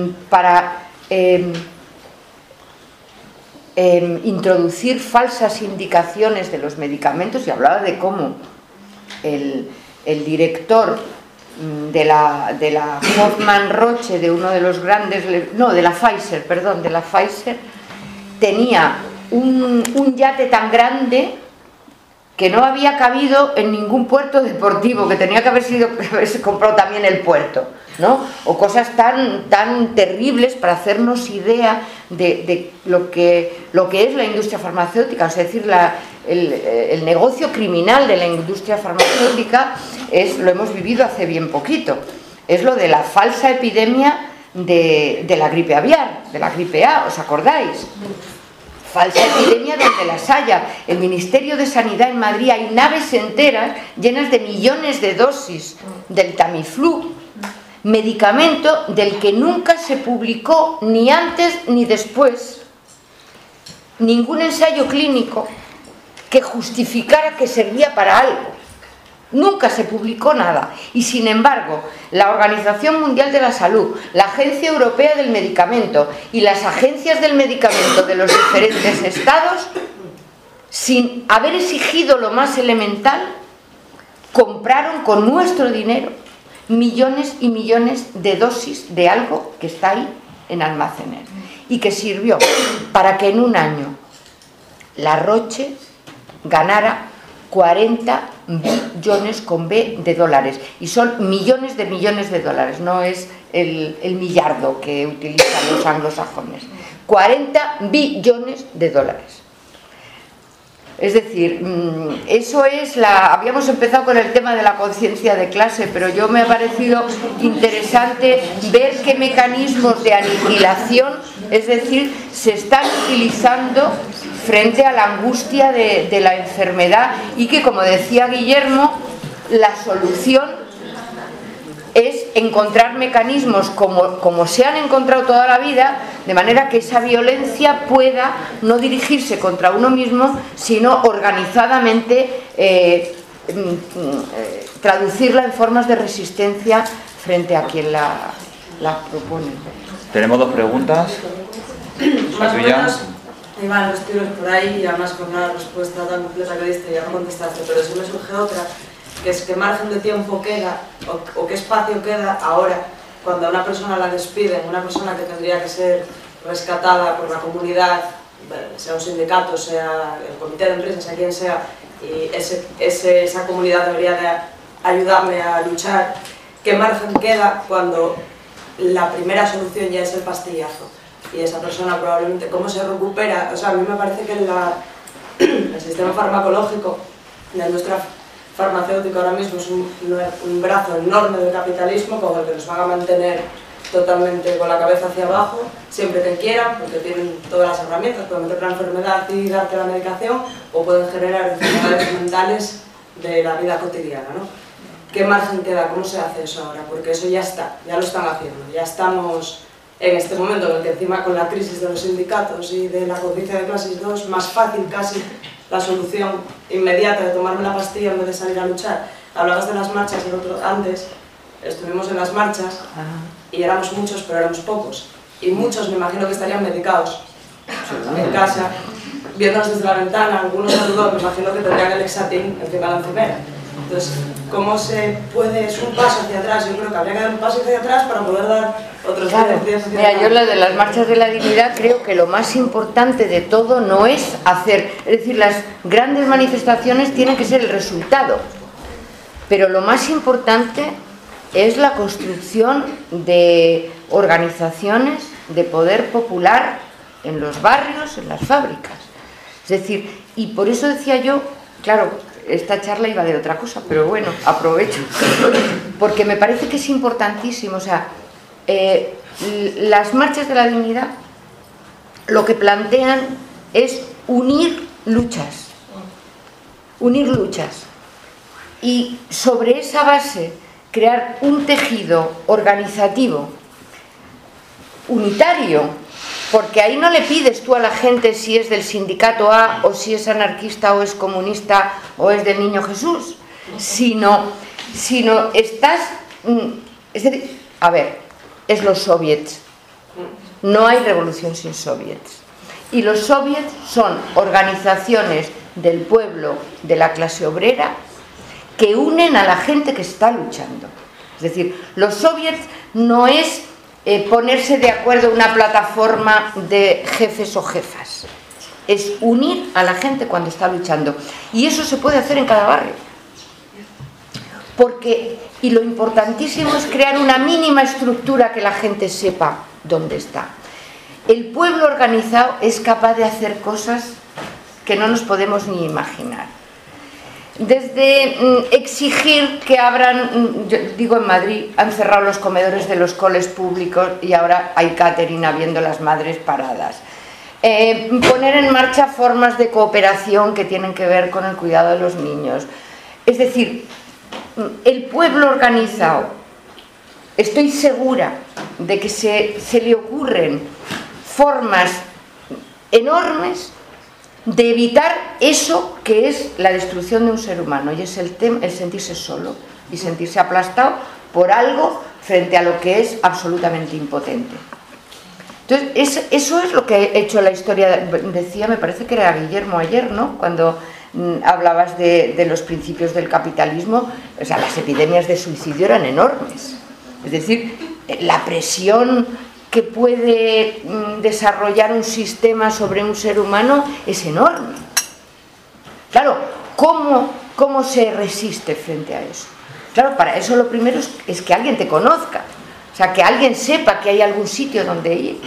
introducir falsas indicaciones de los medicamentos, y hablaba de cómo el director de la Hoffmann Roche, de uno de los grandes, no, de la Pfizer, perdón, de la Pfizer, tenía un yate tan grande que no había cabido en ningún puerto deportivo, que tenía que haberse comprado también el puerto, ¿no? O cosas tan terribles para hacernos idea de lo que es la industria farmacéutica. Es decir, el negocio criminal de la industria farmacéutica lo hemos vivido hace bien poquito. Es lo de la falsa epidemia de la gripe aviar, de la gripe A, ¿os acordáis? Falsa epidemia donde las haya. El Ministerio de Sanidad en Madrid hay naves enteras llenas de millones de dosis del Tamiflu, medicamento del que nunca se publicó, ni antes ni después, ningún ensayo clínico que justificara que servía para algo. Nunca se publicó nada, y sin embargo la Organización Mundial de la Salud, la Agencia Europea del Medicamento y las agencias del medicamento de los diferentes estados, sin haber exigido lo más elemental, compraron con nuestro dinero millones y millones de dosis de algo que está ahí en almacenes, y que sirvió para que en un año la Roche ganara 40 billones con B de dólares, y son millones de dólares, no es el millardo que utilizan los anglosajones. 40 billones de dólares. Es decir, eso es habíamos empezado con el tema de la conciencia de clase, pero yo me ha parecido interesante ver qué mecanismos de aniquilación, es decir, se están utilizando frente a la angustia de la enfermedad, y que, como decía Guillermo, la solución es encontrar mecanismos como se han encontrado toda la vida, de manera que esa violencia pueda no dirigirse contra uno mismo, sino organizadamente traducirla en formas de resistencia frente a quien la propone. Tenemos dos preguntas. La tuya. Iban los tiros por ahí, y además con una respuesta tan completa que diste ya contestaste, pero sí me surge otra, que es qué margen de tiempo queda o qué espacio queda ahora cuando a una persona la despiden, una persona que tendría que ser rescatada por la comunidad, sea un sindicato, sea el comité de empresas, sea quien sea, y esa comunidad debería de ayudarle a luchar. ¿Qué margen queda cuando la primera solución ya es el pastillazo? Y esa persona probablemente, ¿cómo se recupera? O sea, a mí me parece que el sistema farmacológico, la industria farmacéutica ahora mismo es un brazo enorme del capitalismo con el que nos van a mantener totalmente con la cabeza hacia abajo, siempre que quieran, porque tienen todas las herramientas, pueden meter la enfermedad y darte la medicación, o pueden generar enfermedades mentales de la vida cotidiana, ¿no? ¿Qué margen queda? ¿Cómo se hace eso ahora? Porque eso ya está, ya lo están haciendo, ya estamos en este momento en el que encima con la crisis de los sindicatos y de la conciencia de clases 2, más fácil casi la solución inmediata de tomarme la pastilla en vez de salir a luchar. Hablabas de las marchas antes, estuvimos en las marchas y éramos muchos, pero éramos pocos. Y muchos me imagino que estarían medicados en casa, viéndonos desde la ventana, algunos saludos, me imagino que tendrían el Exatín encima de la encimera. Entonces, ¿cómo se puede? Es un paso hacia atrás, yo creo que habría que dar un paso hacia atrás para poder dar otros 10 hacia atrás. Mira, yo lo de las marchas de la dignidad creo que lo más importante de todo no es hacer, es decir, las grandes manifestaciones tienen que ser el resultado, pero lo más importante es la construcción de organizaciones de poder popular en los barrios, en las fábricas. Es decir, y por eso decía yo, claro, esta charla iba de otra cosa, pero bueno, aprovecho, porque me parece que es importantísimo. O sea, las marchas de la dignidad lo que plantean es unir luchas, y sobre esa base crear un tejido organizativo unitario, porque ahí no le pides tú a la gente si es del sindicato A o si es anarquista o es comunista o es del Niño Jesús, sino estás, es decir, a ver, es los soviets, no hay revolución sin soviets, y los soviets son organizaciones del pueblo, de la clase obrera, que unen a la gente que está luchando. Es decir, los soviets no es ponerse de acuerdo una plataforma de jefes o jefas, es unir a la gente cuando está luchando, y eso se puede hacer en cada barrio, y lo importantísimo es crear una mínima estructura que la gente sepa dónde está. El pueblo organizado es capaz de hacer cosas que no nos podemos ni imaginar, desde exigir que abran, yo digo, en Madrid han cerrado los comedores de los coles públicos y ahora hay catering habiendo las madres paradas, poner en marcha formas de cooperación que tienen que ver con el cuidado de los niños. Es decir, el pueblo organizado, estoy segura de que se le ocurren formas enormes de evitar eso que es la destrucción de un ser humano, y es el sentirse solo y sentirse aplastado por algo frente a lo que es absolutamente impotente. Entonces, eso es lo que ha hecho la historia. Decía, me parece que era Guillermo ayer, ¿no?, cuando hablabas de los principios del capitalismo. O sea, las epidemias de suicidio eran enormes. Es decir, la presión que puede desarrollar un sistema sobre un ser humano es enorme. Claro, ¿cómo se resiste frente a eso? Claro, para eso lo primero es que alguien te conozca, o sea, que alguien sepa que hay algún sitio donde ir,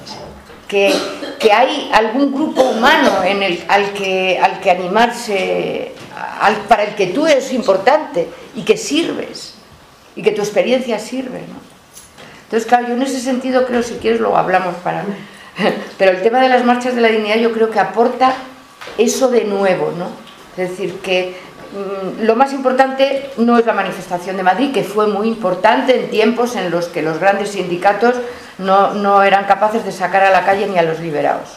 que hay algún grupo humano al que animarse, para el que tú eres importante y que sirves, y que tu experiencia sirve, ¿no? Entonces, claro, yo en ese sentido creo, si quieres luego hablamos pero el tema de las marchas de la dignidad yo creo que aporta eso de nuevo, ¿no? Es decir, que lo más importante no es la manifestación de Madrid, que fue muy importante en tiempos en los que los grandes sindicatos no eran capaces de sacar a la calle ni a los liberados.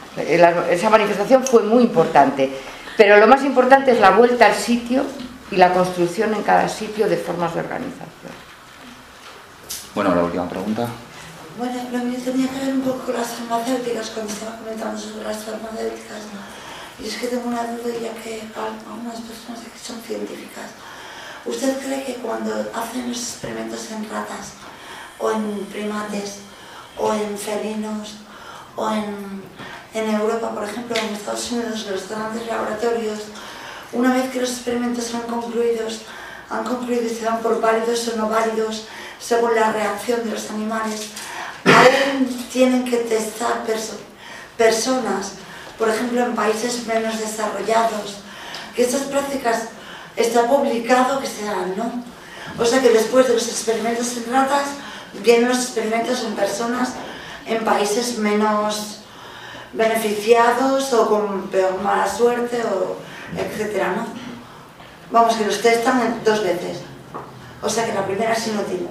Esa manifestación fue muy importante, pero lo más importante es la vuelta al sitio y la construcción en cada sitio de formas de organización. Bueno, la última pregunta. Bueno, lo mío tenía que ver un poco con las farmacéuticas, cuando estaba comentando sobre las farmacéuticas. Y es que tengo una duda, ya que algunas personas aquí son científicas. ¿Usted cree que cuando hacen los experimentos en ratas, o en primates, o en felinos, o en Europa, por ejemplo, en Estados Unidos, en los grandes laboratorios, una vez que los experimentos han concluido y se dan por válidos o no válidos, según la reacción de los animales, aún tienen que testar personas, por ejemplo, en países menos desarrollados, que estas prácticas está publicado que se dan, ¿no? O sea que después de los experimentos en ratas, vienen los experimentos en personas en países menos beneficiados o con peor mala suerte, o etcétera, ¿no? Vamos, que los testan 2 veces. O sea que la primera es inútil.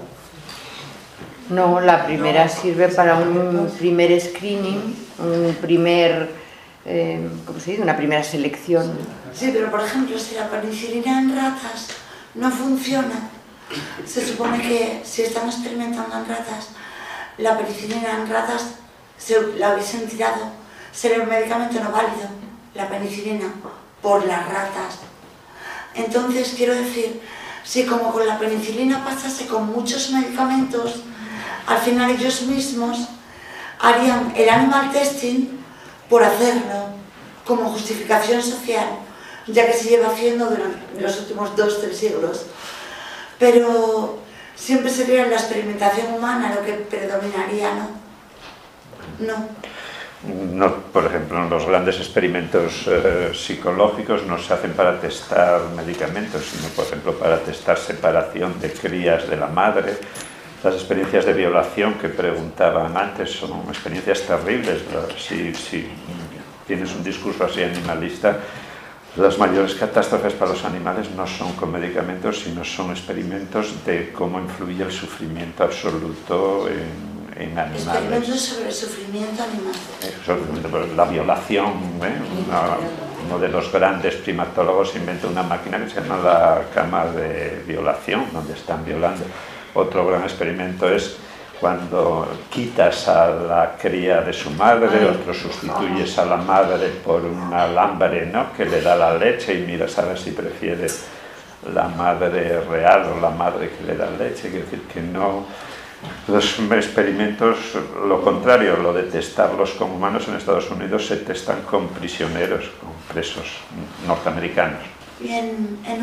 No, la primera sirve para un primer screening, un primer, ¿cómo se dice?, una primera selección. Sí, pero por ejemplo, si la penicilina en ratas no funciona, Se supone que si están experimentando en ratas, la penicilina en ratas, si la hubiesen tirado, sería un medicamento no válido, la penicilina, por las ratas. Entonces, quiero decir, si como con la penicilina pasase con muchos medicamentos, al final ellos mismos harían el animal testing por hacerlo, como justificación social, ya que se lleva haciendo durante los últimos 2-3 siglos. Pero siempre sería la experimentación humana lo que predominaría, ¿no? No. No, por ejemplo, los grandes experimentos psicológicos no se hacen para testar medicamentos, sino, por ejemplo, para testar separación de crías de la madre. Las experiencias de violación que preguntaban antes son experiencias terribles. Si tienes un discurso así animalista, las mayores catástrofes para los animales no son con medicamentos, sino son experimentos de cómo influye el sufrimiento absoluto en animales. Experimentos sobre el sufrimiento animal. La violación, uno de los grandes primatólogos inventó una máquina que se llama la cama de violación, donde están violando. Otro gran experimento es cuando quitas a la cría de su madre, otro sustituyes a la madre por un alambre, ¿no?, que le da la leche y miras a ver si prefiere la madre real o la madre que le da leche. Quiere decir que no... Los experimentos, lo contrario, lo de testarlos con humanos en Estados Unidos se testan con prisioneros, con presos norteamericanos. Y en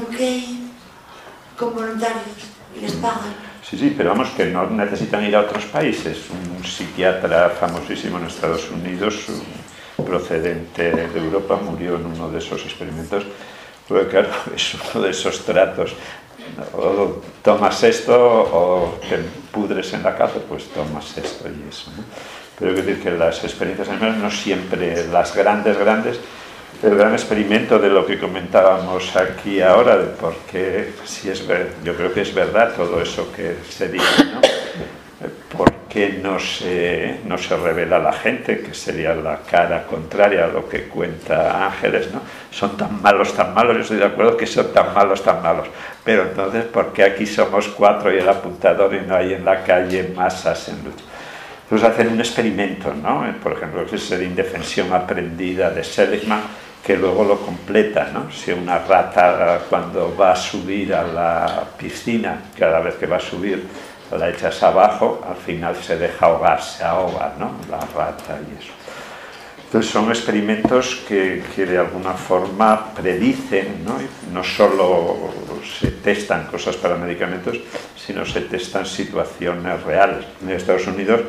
UK, con voluntarios, y les pagan. Sí, pero vamos, que no necesitan ir a otros países. Un psiquiatra famosísimo en Estados Unidos, procedente de Europa, murió en uno de esos experimentos, porque claro, es uno de esos tratos. O tomas esto o te pudres en la cárcel, pues tomas esto y eso, ¿no? Pero quiero decir que las experiencias animales no siempre, las grandes, el gran experimento de lo que comentábamos aquí ahora, de por qué, yo creo que es verdad todo eso que se dice, ¿no? ¿Por qué no se revela a la gente, que sería la cara contraria a lo que cuenta Ángeles, ¿no? Son tan malos, yo estoy de acuerdo que son tan malos, pero entonces, ¿por qué aquí somos 4 y el apuntador y no hay en la calle masas en lucha? Entonces hacen un experimento, ¿no? Por ejemplo, que es la indefensión aprendida de Seligman, que luego lo completa, ¿no? Si una rata cuando va a subir a la piscina, cada vez que va a subir, la echas abajo, al final se deja ahogar, se ahoga, ¿no?, la rata y eso. Entonces son experimentos que de alguna forma predicen, ¿no? No solo se testan cosas para medicamentos, sino se testan situaciones reales. En Estados Unidos,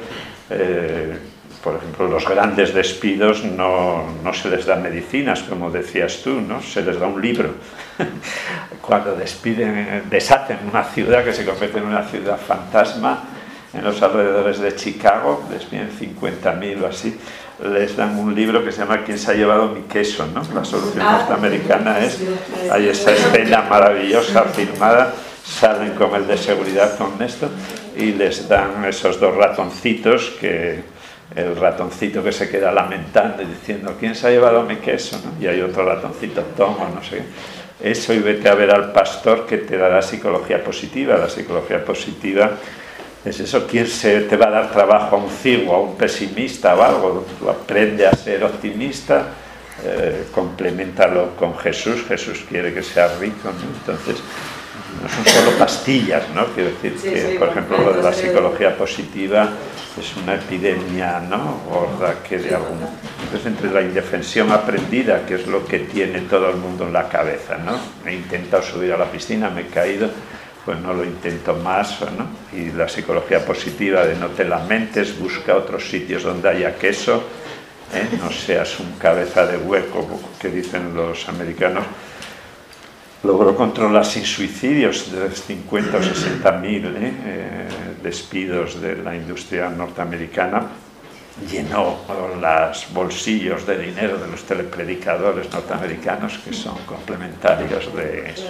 por ejemplo, los grandes despidos no se les da medicinas, como decías tú, ¿no? Se les da un libro. Cuando deshacen una ciudad que se convierte en una ciudad fantasma, en los alrededores de Chicago, despiden 50.000 o así, les dan un libro que se llama ¿Quién se ha llevado mi queso?, ¿no? La solución norteamericana es, hay esa escena maravillosa filmada, salen con el de seguridad con esto y les dan esos 2 ratoncitos que... El ratoncito que se queda lamentando y diciendo ¿quién se ha llevado mi queso?, ¿no? Y hay otro ratoncito, toma, no sé qué. Eso, y vete a ver al pastor que te dará psicología positiva. La psicología positiva es eso. ¿Quién te va a dar trabajo? ¿A un ciego, a un pesimista o algo? Tú aprende a ser optimista, complementalo con Jesús. Jesús quiere que seas rico, ¿no? Entonces, no son solo pastillas, ¿no? Quiero decir que, por ejemplo, lo de la psicología positiva es una epidemia, ¿no?, gorda, que de alguna... Entonces, entre la indefensión aprendida, que es lo que tiene todo el mundo en la cabeza, ¿no? He intentado subir a la piscina, me he caído, pues no lo intento más, ¿no? Y la psicología positiva de no te lamentes, busca otros sitios donde haya queso, no seas un cabeza de hueco, que dicen los americanos. Logró controlar sin suicidios de 50 o 60.000 despidos de la industria norteamericana. Llenó los bolsillos de dinero de los telepredicadores norteamericanos, que son complementarios de eso.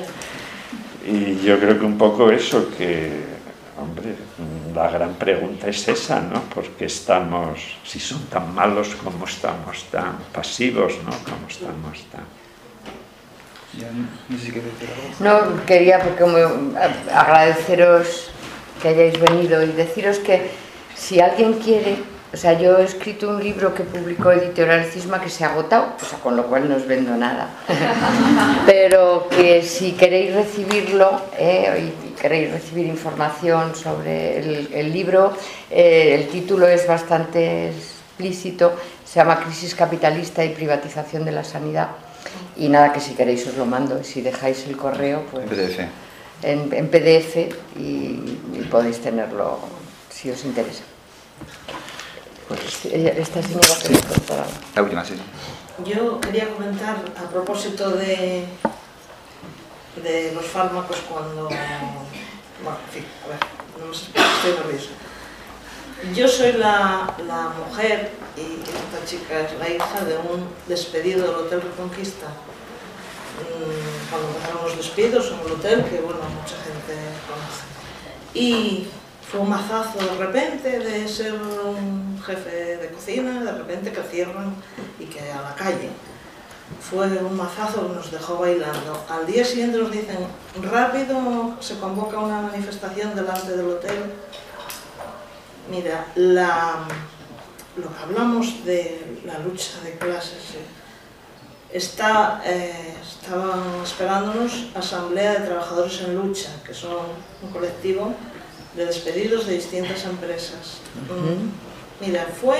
Y yo creo que un poco eso, que, hombre, la gran pregunta es esa, ¿no? Porque estamos, si son tan malos, ¿cómo estamos tan pasivos, ¿no? ¿Cómo estamos tan...? Ya, no sé si quieres decir algo. No, quería agradeceros que hayáis venido y deciros que si alguien quiere, o sea, yo he escrito un libro que publicó Editorial Cisma que se ha agotado, o sea, con lo cual no os vendo nada, pero que si queréis recibirlo y queréis recibir información sobre el libro, el título es bastante explícito, se llama Crisis capitalista y privatización de la sanidad. Y nada, que si queréis os lo mando, si dejáis el correo, pues en PDF y podéis tenerlo si os interesa. Pues, esta señora que nos contará. La última, sí. Yo quería comentar a propósito de los fármacos cuando... Bueno, en fin, a ver, no me sé, estoy nerviosa. Yo soy la mujer y esta chica es la hija de un despedido del Hotel Reconquista. Cuando empezaron los despidos en el hotel, que bueno, mucha gente conoce. Y fue un mazazo de repente de ser un jefe de cocina, de repente que cierran y que a la calle. Fue un mazazo que nos dejó bailando. Al día siguiente nos dicen, rápido, se convoca una manifestación delante del hotel. Mira, lo que hablamos de la lucha de clases, estaban esperándonos Asamblea de Trabajadores en Lucha, que son un colectivo de despedidos de distintas empresas. Mira, fue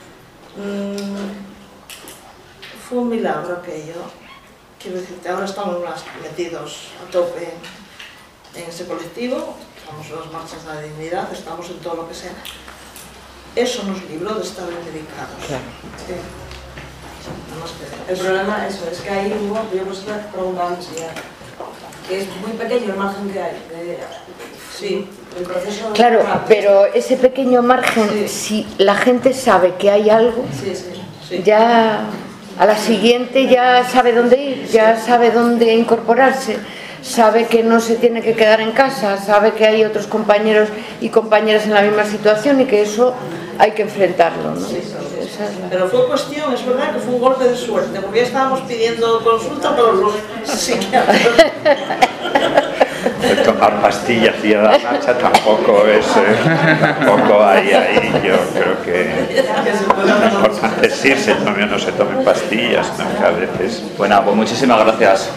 un milagro aquello. Quiero decirte, ahora estamos metidos a tope en ese colectivo, estamos en las marchas de la dignidad, estamos en todo lo que sea. Eso nos libró de estar dedicados. Claro. Sí. El problema eso, es que ahí hubo, yo pues preguntaba que es muy pequeño el margen que hay. Sí. El proceso Claro, pero ese pequeño margen, si la gente sabe que hay algo, ya a la siguiente ya sabe dónde ir, ya sabe dónde incorporarse, sabe que no se tiene que quedar en casa, sabe que hay otros compañeros y compañeras en la misma situación y que eso hay que enfrentarlo, ¿no? Pero fue cuestión, es verdad que fue un golpe de suerte, porque ya estábamos pidiendo consulta para los psiquiatras. El tomar pastillas y a la marcha tampoco es, tampoco hay ahí, yo creo que lo importante es si se tome o no se tomen pastillas, ¿no? Que a veces... Bueno, pues muchísimas gracias.